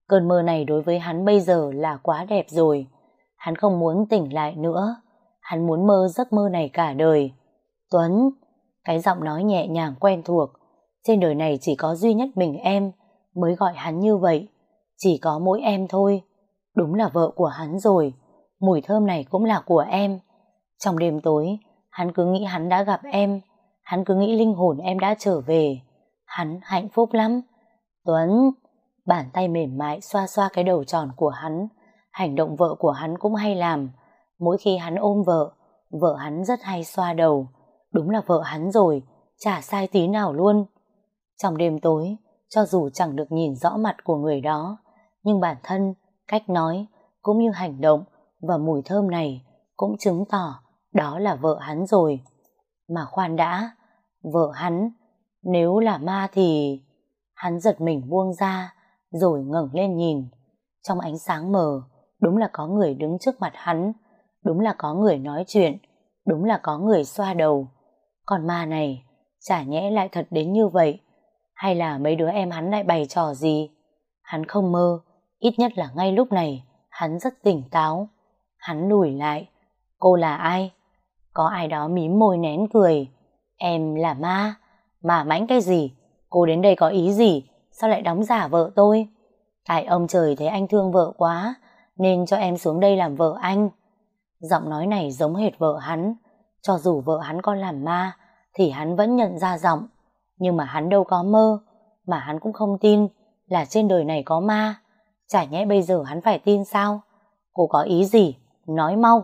S1: Cơn mơ này đối với hắn bây giờ là quá đẹp rồi. Hắn không muốn tỉnh lại nữa. Hắn muốn mơ giấc mơ này cả đời. Tuấn, cái giọng nói nhẹ nhàng quen thuộc. Trên đời này chỉ có duy nhất mình em mới gọi hắn như vậy. Chỉ có mỗi em thôi. Đúng là vợ của hắn rồi. Mùi thơm này cũng là của em. Trong đêm tối, hắn cứ nghĩ hắn đã gặp em. Hắn cứ nghĩ linh hồn em đã trở về. Hắn hạnh phúc lắm. Tuấn, bàn tay mềm mại xoa xoa cái đầu tròn của hắn. Hành động vợ của hắn cũng hay làm. Mỗi khi hắn ôm vợ, vợ hắn rất hay xoa đầu. Đúng là vợ hắn rồi, chả sai tí nào luôn. Trong đêm tối, cho dù chẳng được nhìn rõ mặt của người đó, nhưng bản thân, cách nói, cũng như hành động và mùi thơm này cũng chứng tỏ đó là vợ hắn rồi. Mà khoan đã, vợ hắn, nếu là ma thì... Hắn giật mình buông ra, rồi ngẩng lên nhìn. Trong ánh sáng mờ, đúng là có người đứng trước mặt hắn, đúng là có người nói chuyện, đúng là có người xoa đầu. Còn ma này, chả nhẽ lại thật đến như vậy? Hay là mấy đứa em hắn lại bày trò gì? Hắn không mơ, ít nhất là ngay lúc này, hắn rất tỉnh táo. Hắn lùi lại. Cô là ai? Có ai đó mím môi nén cười. Em là ma. Ma mãnh cái gì? Cô đến đây có ý gì? Sao lại đóng giả vợ tôi? Tại ông trời thấy anh thương vợ quá, nên cho em xuống đây làm vợ anh. Giọng nói này giống hệt vợ hắn. Cho dù vợ hắn có làm ma, thì hắn vẫn nhận ra giọng. Nhưng mà hắn đâu có mơ, mà hắn cũng không tin là trên đời này có ma. Chả nhẽ bây giờ hắn phải tin sao? Cô có ý gì? Nói mau.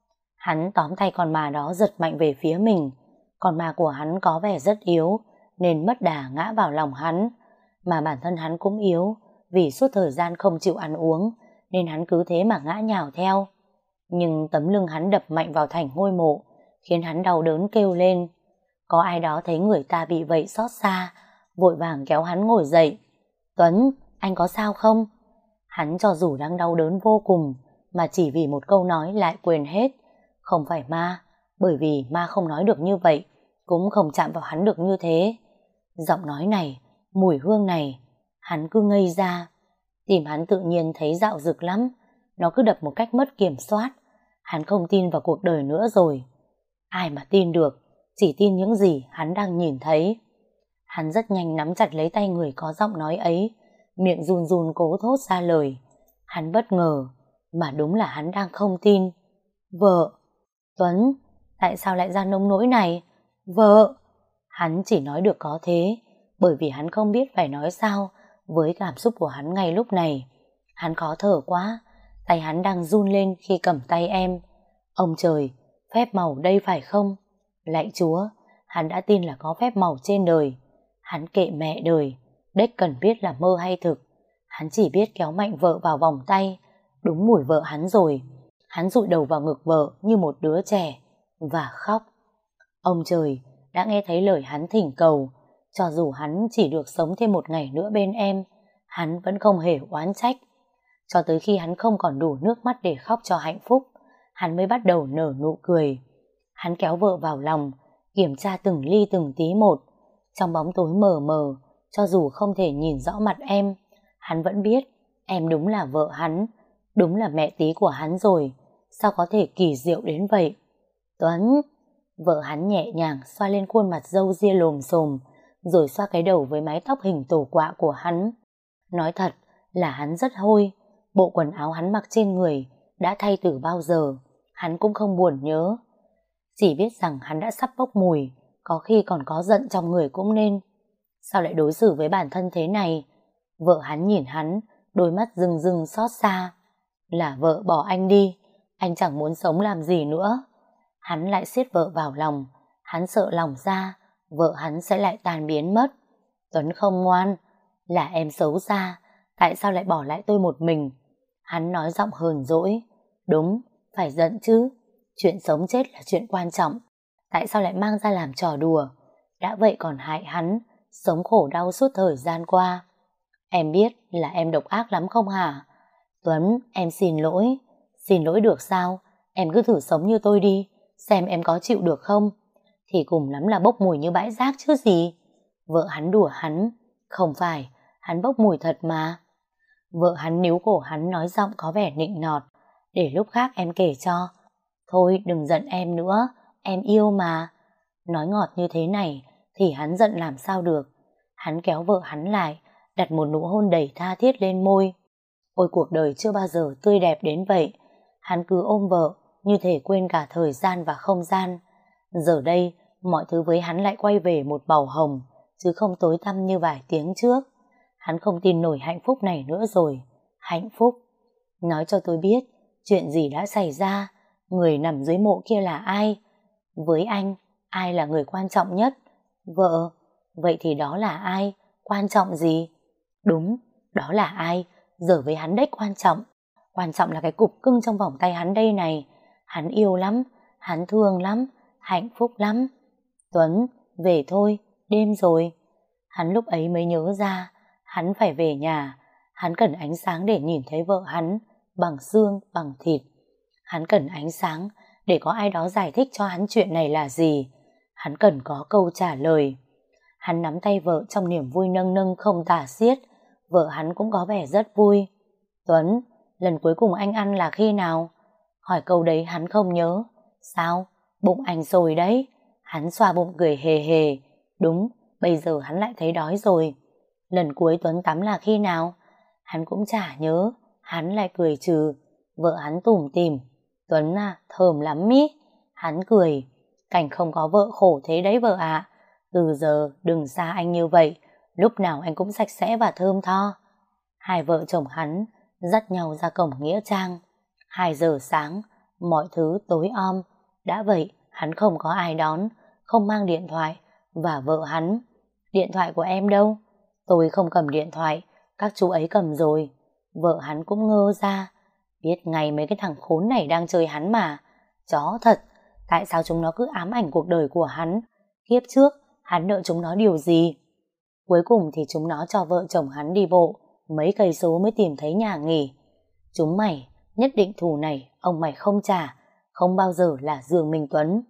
S1: Hắn tóm tay con ma đó giật mạnh về phía mình. Con ma của hắn có vẻ rất yếu, nên mất đà ngã vào lòng hắn. Mà bản thân hắn cũng yếu, vì suốt thời gian không chịu ăn uống, nên hắn cứ thế mà ngã nhào theo. Nhưng tấm lưng hắn đập mạnh vào thành ngôi mộ, khiến hắn đau đớn kêu lên. Có ai đó thấy người ta bị vậy xót xa, vội vàng kéo hắn ngồi dậy. Tuấn, anh có sao không? Hắn cho dù đang đau đớn vô cùng, mà chỉ vì một câu nói lại quên hết. Không phải ma, bởi vì ma không nói được như vậy, cũng không chạm vào hắn được như thế. Giọng nói này, mùi hương này, hắn cứ ngây ra. Tim hắn tự nhiên thấy dạo dực lắm, nó cứ đập một cách mất kiểm soát. Hắn không tin vào cuộc đời nữa rồi. Ai mà tin được, chỉ tin những gì hắn đang nhìn thấy. Hắn rất nhanh nắm chặt lấy tay người có giọng nói ấy, miệng run run cố thốt ra lời. Hắn bất ngờ, mà đúng là hắn đang không tin. Vợ! Tuấn, tại sao lại ra nông nỗi này? Vợ! Hắn chỉ nói được có thế, bởi vì hắn không biết phải nói sao với cảm xúc của hắn ngay lúc này. Hắn khó thở quá, tay hắn đang run lên khi cầm tay em. Ông trời, phép màu đây phải không? Lạy Chúa, hắn đã tin là có phép màu trên đời. Hắn kệ mẹ đời, đếch cần biết là mơ hay thực. Hắn chỉ biết kéo mạnh vợ vào vòng tay. Đúng mùi vợ hắn rồi. Hắn dụi đầu vào ngực vợ như một đứa trẻ và khóc. Ông trời đã nghe thấy lời hắn thỉnh cầu. Cho dù hắn chỉ được sống thêm một ngày nữa bên em, hắn vẫn không hề oán trách. Cho tới khi hắn không còn đủ nước mắt để khóc cho hạnh phúc, hắn mới bắt đầu nở nụ cười. Hắn kéo vợ vào lòng, kiểm tra từng ly từng tí một. Trong bóng tối mờ mờ, cho dù không thể nhìn rõ mặt em, hắn vẫn biết em đúng là vợ hắn, đúng là mẹ tí của hắn rồi. Sao có thể kỳ diệu đến vậy? Tuấn! Vợ hắn nhẹ nhàng xoa lên khuôn mặt râu ria lồm xồm, rồi xoa cái đầu với mái tóc hình tổ quạ của hắn. Nói thật là hắn rất hôi. Bộ quần áo hắn mặc trên người đã thay từ bao giờ, hắn cũng không buồn nhớ. Chỉ biết rằng hắn đã sắp bốc mùi, có khi còn có giận trong người cũng nên. Sao lại đối xử với bản thân thế này? Vợ hắn nhìn hắn, đôi mắt rưng rưng xót xa. Là vợ bỏ anh đi, anh chẳng muốn sống làm gì nữa. Hắn lại siết vợ vào lòng, hắn sợ lòng ra, vợ hắn sẽ lại tan biến mất. Tuấn không ngoan, là em xấu xa, tại sao lại bỏ lại tôi một mình? Hắn nói giọng hờn dỗi. Đúng, phải giận chứ. Chuyện sống chết là chuyện quan trọng. Tại sao lại mang ra làm trò đùa? Đã vậy còn hại hắn, sống khổ đau suốt thời gian qua. Em biết là em độc ác lắm không hả? Tuấn, em xin lỗi. Xin lỗi được sao? Em cứ thử sống như tôi đi, xem em có chịu được không? Thì cùng lắm là bốc mùi như bãi rác chứ gì. Vợ hắn đùa hắn. Không phải, hắn bốc mùi thật mà. Vợ hắn níu cổ hắn nói giọng có vẻ nịnh nọt. Để lúc khác em kể cho. Thôi đừng giận em nữa, em yêu mà. Nói ngọt như thế này thì hắn giận làm sao được. Hắn kéo vợ hắn lại, đặt một nụ hôn đầy tha thiết lên môi. Ôi cuộc đời chưa bao giờ tươi đẹp đến vậy. Hắn cứ ôm vợ như thể quên cả thời gian và không gian. Giờ đây mọi thứ với hắn lại quay về một màu hồng, chứ không tối tăm như vài tiếng trước. Hắn không tin nổi hạnh phúc này nữa rồi. Hạnh phúc? Nói cho tôi biết chuyện gì đã xảy ra. Người nằm dưới mộ kia là ai? Với anh, ai là người quan trọng nhất? Vợ. Vậy thì đó là ai? Quan trọng gì? Đúng, đó là ai? Giờ với hắn đếch quan trọng. Quan trọng là cái cục cưng trong vòng tay hắn đây này. Hắn yêu lắm, hắn thương lắm, hạnh phúc lắm. Tuấn, về thôi, đêm rồi. Hắn lúc ấy mới nhớ ra, hắn phải về nhà. Hắn cần ánh sáng để nhìn thấy vợ hắn, bằng xương, bằng thịt. Hắn cần ánh sáng để có ai đó giải thích cho hắn chuyện này là gì. Hắn cần có câu trả lời. Hắn nắm tay vợ trong niềm vui nâng nâng không tả xiết. Vợ hắn cũng có vẻ rất vui. Tuấn, lần cuối cùng anh ăn là khi nào? Hỏi câu đấy hắn không nhớ. Sao? Bụng anh rồi đấy. Hắn xoa bụng cười hề hề. Đúng, bây giờ hắn lại thấy đói rồi. Lần cuối Tuấn tắm là khi nào? Hắn cũng chả nhớ. Hắn lại cười trừ. Vợ hắn tủm tỉm. Tuấn à, thơm lắm ý. Hắn cười. Cảnh không có vợ khổ thế đấy vợ ạ. Từ giờ đừng xa anh như vậy. Lúc nào anh cũng sạch sẽ và thơm tho. Hai vợ chồng hắn dắt nhau ra cổng nghĩa trang. 2 giờ sáng, mọi thứ tối om. Đã vậy, hắn không có ai đón, không mang điện thoại. Và vợ hắn, điện thoại của em đâu? Tôi không cầm điện thoại, các chú ấy cầm rồi. Vợ hắn cũng ngơ ra. Biết ngay mấy cái thằng khốn này đang chơi hắn mà. Chó thật, tại sao chúng nó cứ ám ảnh cuộc đời của hắn? Kiếp trước, hắn nợ chúng nó điều gì? Cuối cùng thì chúng nó cho vợ chồng hắn đi bộ mấy cây số mới tìm thấy nhà nghỉ. Chúng mày nhất định thù này ông mày không trả, không bao giờ là Dương Minh Tuấn.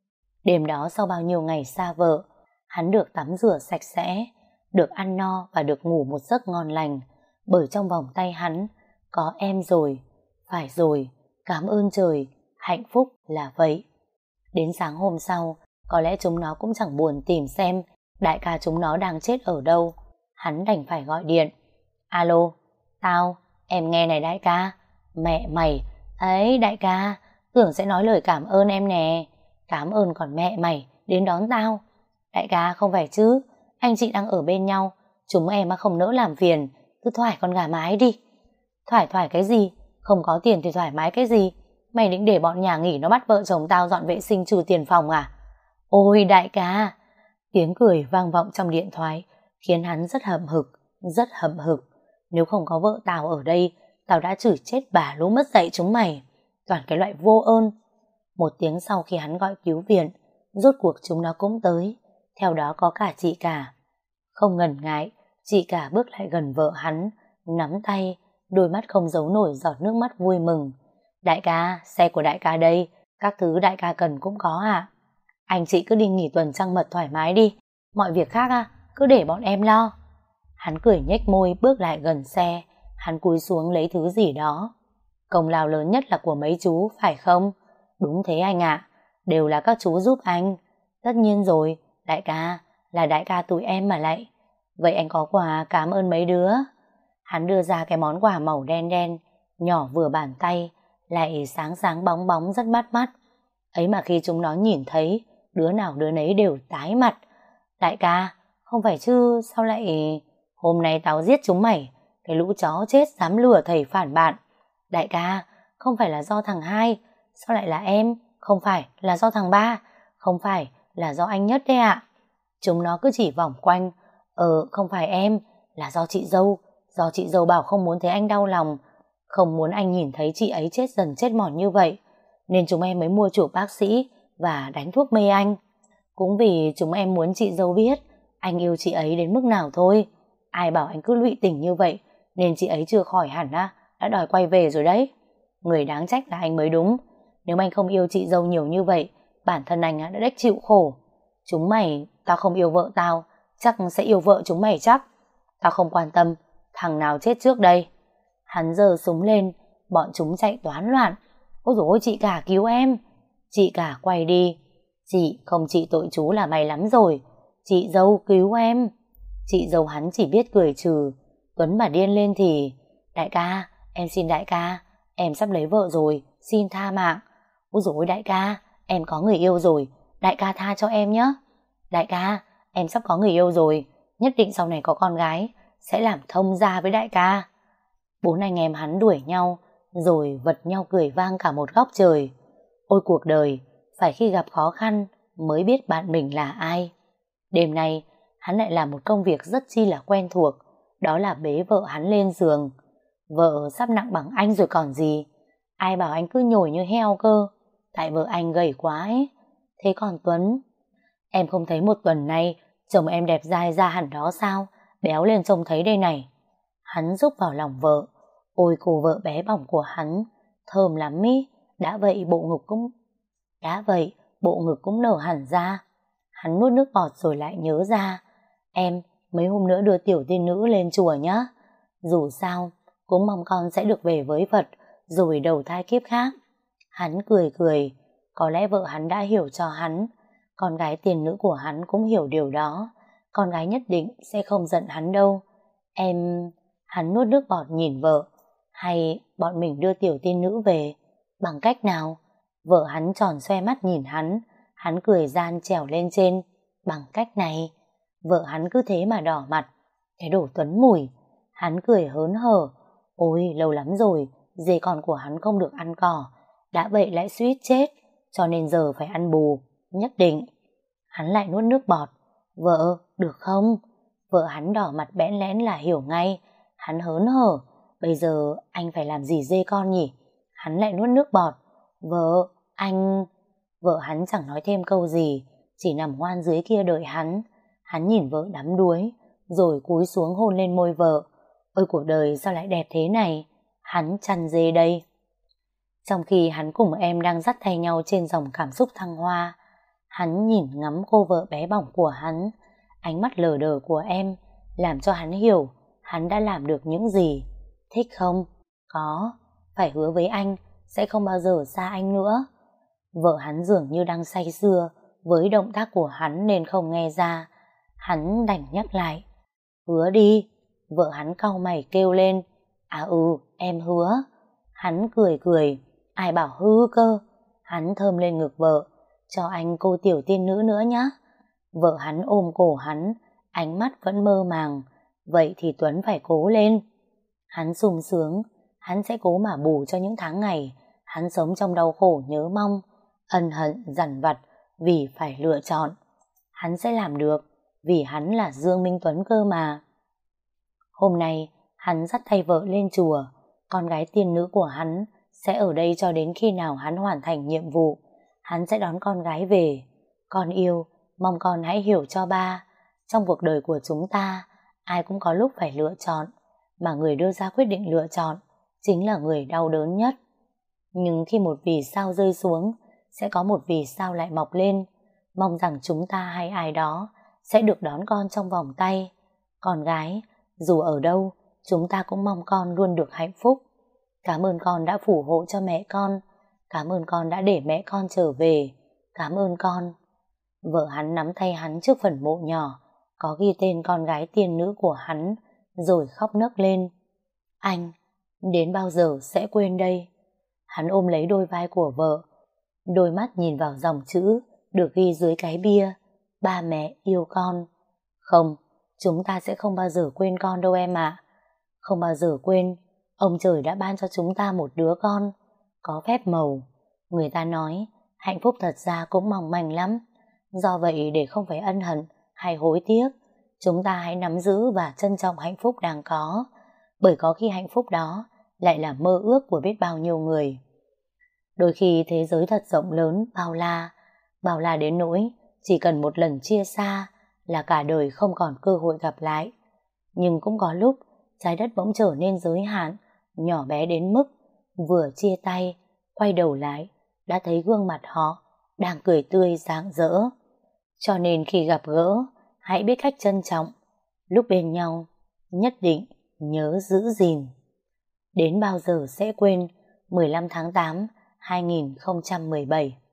S1: Đêm đó sau bao nhiêu ngày xa vợ, hắn được tắm rửa sạch sẽ, được ăn no và được ngủ một giấc ngon lành, bởi trong vòng tay hắn có em rồi. Phải rồi, cảm ơn trời, hạnh phúc là vậy. Đến sáng hôm sau, có lẽ chúng nó cũng chẳng buồn tìm xem đại ca chúng nó đang chết ở đâu. Hắn đành phải gọi điện. Alo, tao, em nghe này đại ca. Mẹ mày, ấy đại ca, tưởng sẽ nói lời cảm ơn em nè. Cảm ơn còn mẹ mày, đến đón tao. Đại ca không phải chứ, anh chị đang ở bên nhau, chúng em mà không nỡ làm phiền, cứ thoải con gà mái đi. Thoải cái gì, không có tiền thì thoải mái cái gì. Mày định để bọn nhà nghỉ nó bắt vợ chồng tao dọn vệ sinh trừ tiền phòng à? Ôi đại ca. Tiếng cười vang vọng trong điện thoại khiến hắn rất hậm hực, rất hậm hực. Nếu không có vợ tao ở đây, tao đã chửi chết bà lũ mất dạy chúng mày. Toàn cái loại vô ơn. Một tiếng sau khi hắn gọi cứu viện, rốt cuộc chúng nó cũng tới. Theo đó có cả chị cả. Không ngần ngại, chị cả bước lại gần vợ hắn, nắm tay, đôi mắt không giấu nổi giọt nước mắt vui mừng. Đại ca, xe của đại ca đây, các thứ đại ca cần cũng có ạ. Anh chị cứ đi nghỉ tuần trăng mật thoải mái đi, mọi việc khác cứ để bọn em lo. Hắn cười nhếch môi bước lại gần xe, hắn cúi xuống lấy thứ gì đó. Công lao lớn nhất là của mấy chú, phải không? Đúng thế anh ạ, đều là các chú giúp anh. Tất nhiên rồi, đại ca, là đại ca tụi em mà lại. Vậy anh có quà cảm ơn mấy đứa. Hắn đưa ra cái món quà màu đen đen, nhỏ vừa bàn tay, lại sáng sáng bóng bóng rất bắt mắt. Ấy mà khi chúng nó nhìn thấy, đứa nào đứa nấy đều tái mặt. Đại ca, không phải chứ, sao lại... Hôm nay tao giết chúng mày, cái lũ chó chết dám lừa thầy phản bạn. Đại ca, không phải là do thằng hai, sao lại là em? Không phải là do thằng ba, không phải là do anh Nhất đấy ạ. Chúng nó cứ chỉ vòng quanh. Không phải em, là do chị dâu. Do chị dâu bảo không muốn thấy anh đau lòng, không muốn anh nhìn thấy chị ấy chết dần chết mòn như vậy, nên chúng em mới mua chuộc bác sĩ và đánh thuốc mê anh. Cũng vì chúng em muốn chị dâu biết anh yêu chị ấy đến mức nào thôi. Ai bảo anh cứ lụy tình như vậy, nên chị ấy chưa khỏi hẳn đã đòi quay về rồi đấy. Người đáng trách là anh mới đúng. Nếu anh không yêu chị dâu nhiều như vậy, bản thân anh đã đếch chịu khổ. Chúng mày, tao không yêu vợ tao, chắc sẽ yêu vợ chúng mày chắc. Tao không quan tâm thằng nào chết trước đây. Hắn giơ súng lên, bọn chúng chạy toán loạn. Ôi dồi ôi, chị cả cứu em. Chị cả quay đi. Chị không trị tội chú là may lắm rồi. Chị dâu cứu em. Chị dâu hắn chỉ biết cười trừ. Tuấn mà điên lên thì: đại ca, em xin đại ca, em sắp lấy vợ rồi, xin tha mạng. Ôi dồi ôi đại ca, em có người yêu rồi, đại ca tha cho em nhé. Đại ca, em sắp có người yêu rồi, nhất định sau này có con gái sẽ làm thông gia với đại ca. Bốn anh em hắn đuổi nhau, rồi vật nhau cười vang cả một góc trời. Ôi cuộc đời, phải khi gặp khó khăn mới biết bạn mình là ai. Đêm nay, hắn lại làm một công việc rất chi là quen thuộc, đó là bế vợ hắn lên giường. Vợ sắp nặng bằng anh rồi còn gì, ai bảo anh cứ nhồi như heo cơ, tại vợ anh gầy quá ấy. Thế còn Tuấn, em không thấy một tuần nay chồng em đẹp dai ra hẳn đó sao, béo lên trông thấy đây này. Hắn rúc vào lòng vợ, ôi cô vợ bé bỏng của hắn, thơm lắm ý, đã vậy bộ ngực cũng nở hẳn ra. Hắn nuốt nước bọt rồi lại nhớ ra, em mấy hôm nữa đưa tiểu tiên nữ lên chùa nhá. Dù sao, cũng mong con sẽ được về với Phật rồi đầu thai kiếp khác. Hắn cười cười, có lẽ vợ hắn đã hiểu cho hắn, con gái tiền nữ của hắn cũng hiểu điều đó. Con gái nhất định sẽ không giận hắn đâu. Em... Hắn nuốt nước bọt nhìn vợ. Hay bọn mình đưa tiểu tiên nữ về? Bằng cách nào? Vợ hắn tròn xoe mắt nhìn hắn. Hắn cười gian trèo lên trên. Bằng cách này. Vợ hắn cứ thế mà đỏ mặt. Cái đồ Tuấn mùi. Hắn cười hớn hở. Ôi lâu lắm rồi, dê con của hắn không được ăn cỏ. Đã vậy lại suýt chết, cho nên giờ phải ăn bù. Nhất định. Hắn lại nuốt nước bọt. Vợ, được không? Vợ hắn đỏ mặt bẽn lẽn là hiểu ngay. Hắn hớn hở. Bây giờ anh phải làm gì dê con nhỉ? Hắn lại nuốt nước bọt. Vợ, anh... Vợ hắn chẳng nói thêm câu gì, chỉ nằm ngoan dưới kia đợi hắn. Hắn nhìn vợ đắm đuối, rồi cúi xuống hôn lên môi vợ. Ôi cuộc đời sao lại đẹp thế này? Hắn chăn dê đây. Trong khi hắn cùng em đang dắt tay nhau trên dòng cảm xúc thăng hoa, hắn nhìn ngắm cô vợ bé bỏng của hắn. Ánh mắt lờ đờ của em làm cho hắn hiểu hắn đã làm được những gì. Thích không? Có. Phải hứa với anh sẽ không bao giờ xa anh nữa. Vợ hắn dường như đang say sưa với động tác của hắn nên không nghe ra. Hắn đành nhắc lại. Hứa đi. Vợ hắn cau mày kêu lên. À em hứa. Hắn cười cười. Ai bảo hư cơ. Hắn thơm lên ngực vợ. Cho anh cô tiểu tiên nữ nữa nhé. Vợ hắn ôm cổ hắn, ánh mắt vẫn mơ màng. Vậy thì Tuấn phải cố lên. Hắn sung sướng, hắn sẽ cố mà bù cho những tháng ngày hắn sống trong đau khổ nhớ mong, ân hận dằn vặt vì phải lựa chọn. Hắn sẽ làm được, vì hắn là Dương Minh Tuấn cơ mà. Hôm nay, hắn dắt tay vợ lên chùa. Con gái tiên nữ của hắn sẽ ở đây cho đến khi nào hắn hoàn thành nhiệm vụ. Hắn sẽ đón con gái về. Con yêu, mong con hãy hiểu cho ba. Trong cuộc đời của chúng ta, ai cũng có lúc phải lựa chọn, mà người đưa ra quyết định lựa chọn chính là người đau đớn nhất. Nhưng khi một vì sao rơi xuống, sẽ có một vì sao lại mọc lên. Mong rằng chúng ta hay ai đó sẽ được đón con trong vòng tay. Con gái, dù ở đâu, chúng ta cũng mong con luôn được hạnh phúc. Cảm ơn con đã phù hộ cho mẹ con. Cảm ơn con đã để mẹ con trở về. Cảm ơn con. Vợ hắn nắm tay hắn trước phần mộ nhỏ có ghi tên con gái tiên nữ của hắn, rồi khóc nấc lên. Anh, đến bao giờ sẽ quên đây? Hắn ôm lấy đôi vai của vợ, đôi mắt nhìn vào dòng chữ được ghi dưới cái bia. Ba mẹ yêu con. Không, chúng ta sẽ không bao giờ quên con đâu em ạ. Không bao giờ quên, ông trời đã ban cho chúng ta một đứa con, có phép màu. Người ta nói, hạnh phúc thật ra cũng mong manh lắm. Do vậy để không phải ân hận hay hối tiếc, chúng ta hãy nắm giữ và trân trọng hạnh phúc đang có, bởi có khi hạnh phúc đó lại là mơ ước của biết bao nhiêu người. Đôi khi thế giới thật rộng lớn, bao la đến nỗi chỉ cần một lần chia xa là cả đời không còn cơ hội gặp lại. Nhưng cũng có lúc trái đất bỗng trở nên giới hạn, nhỏ bé đến mức vừa chia tay, quay đầu lại đã thấy gương mặt họ đang cười tươi rạng rỡ. Cho nên khi gặp gỡ, hãy biết cách trân trọng. Lúc bên nhau, nhất định nhớ giữ gìn. Đến bao giờ sẽ quên 15 tháng 8 2017.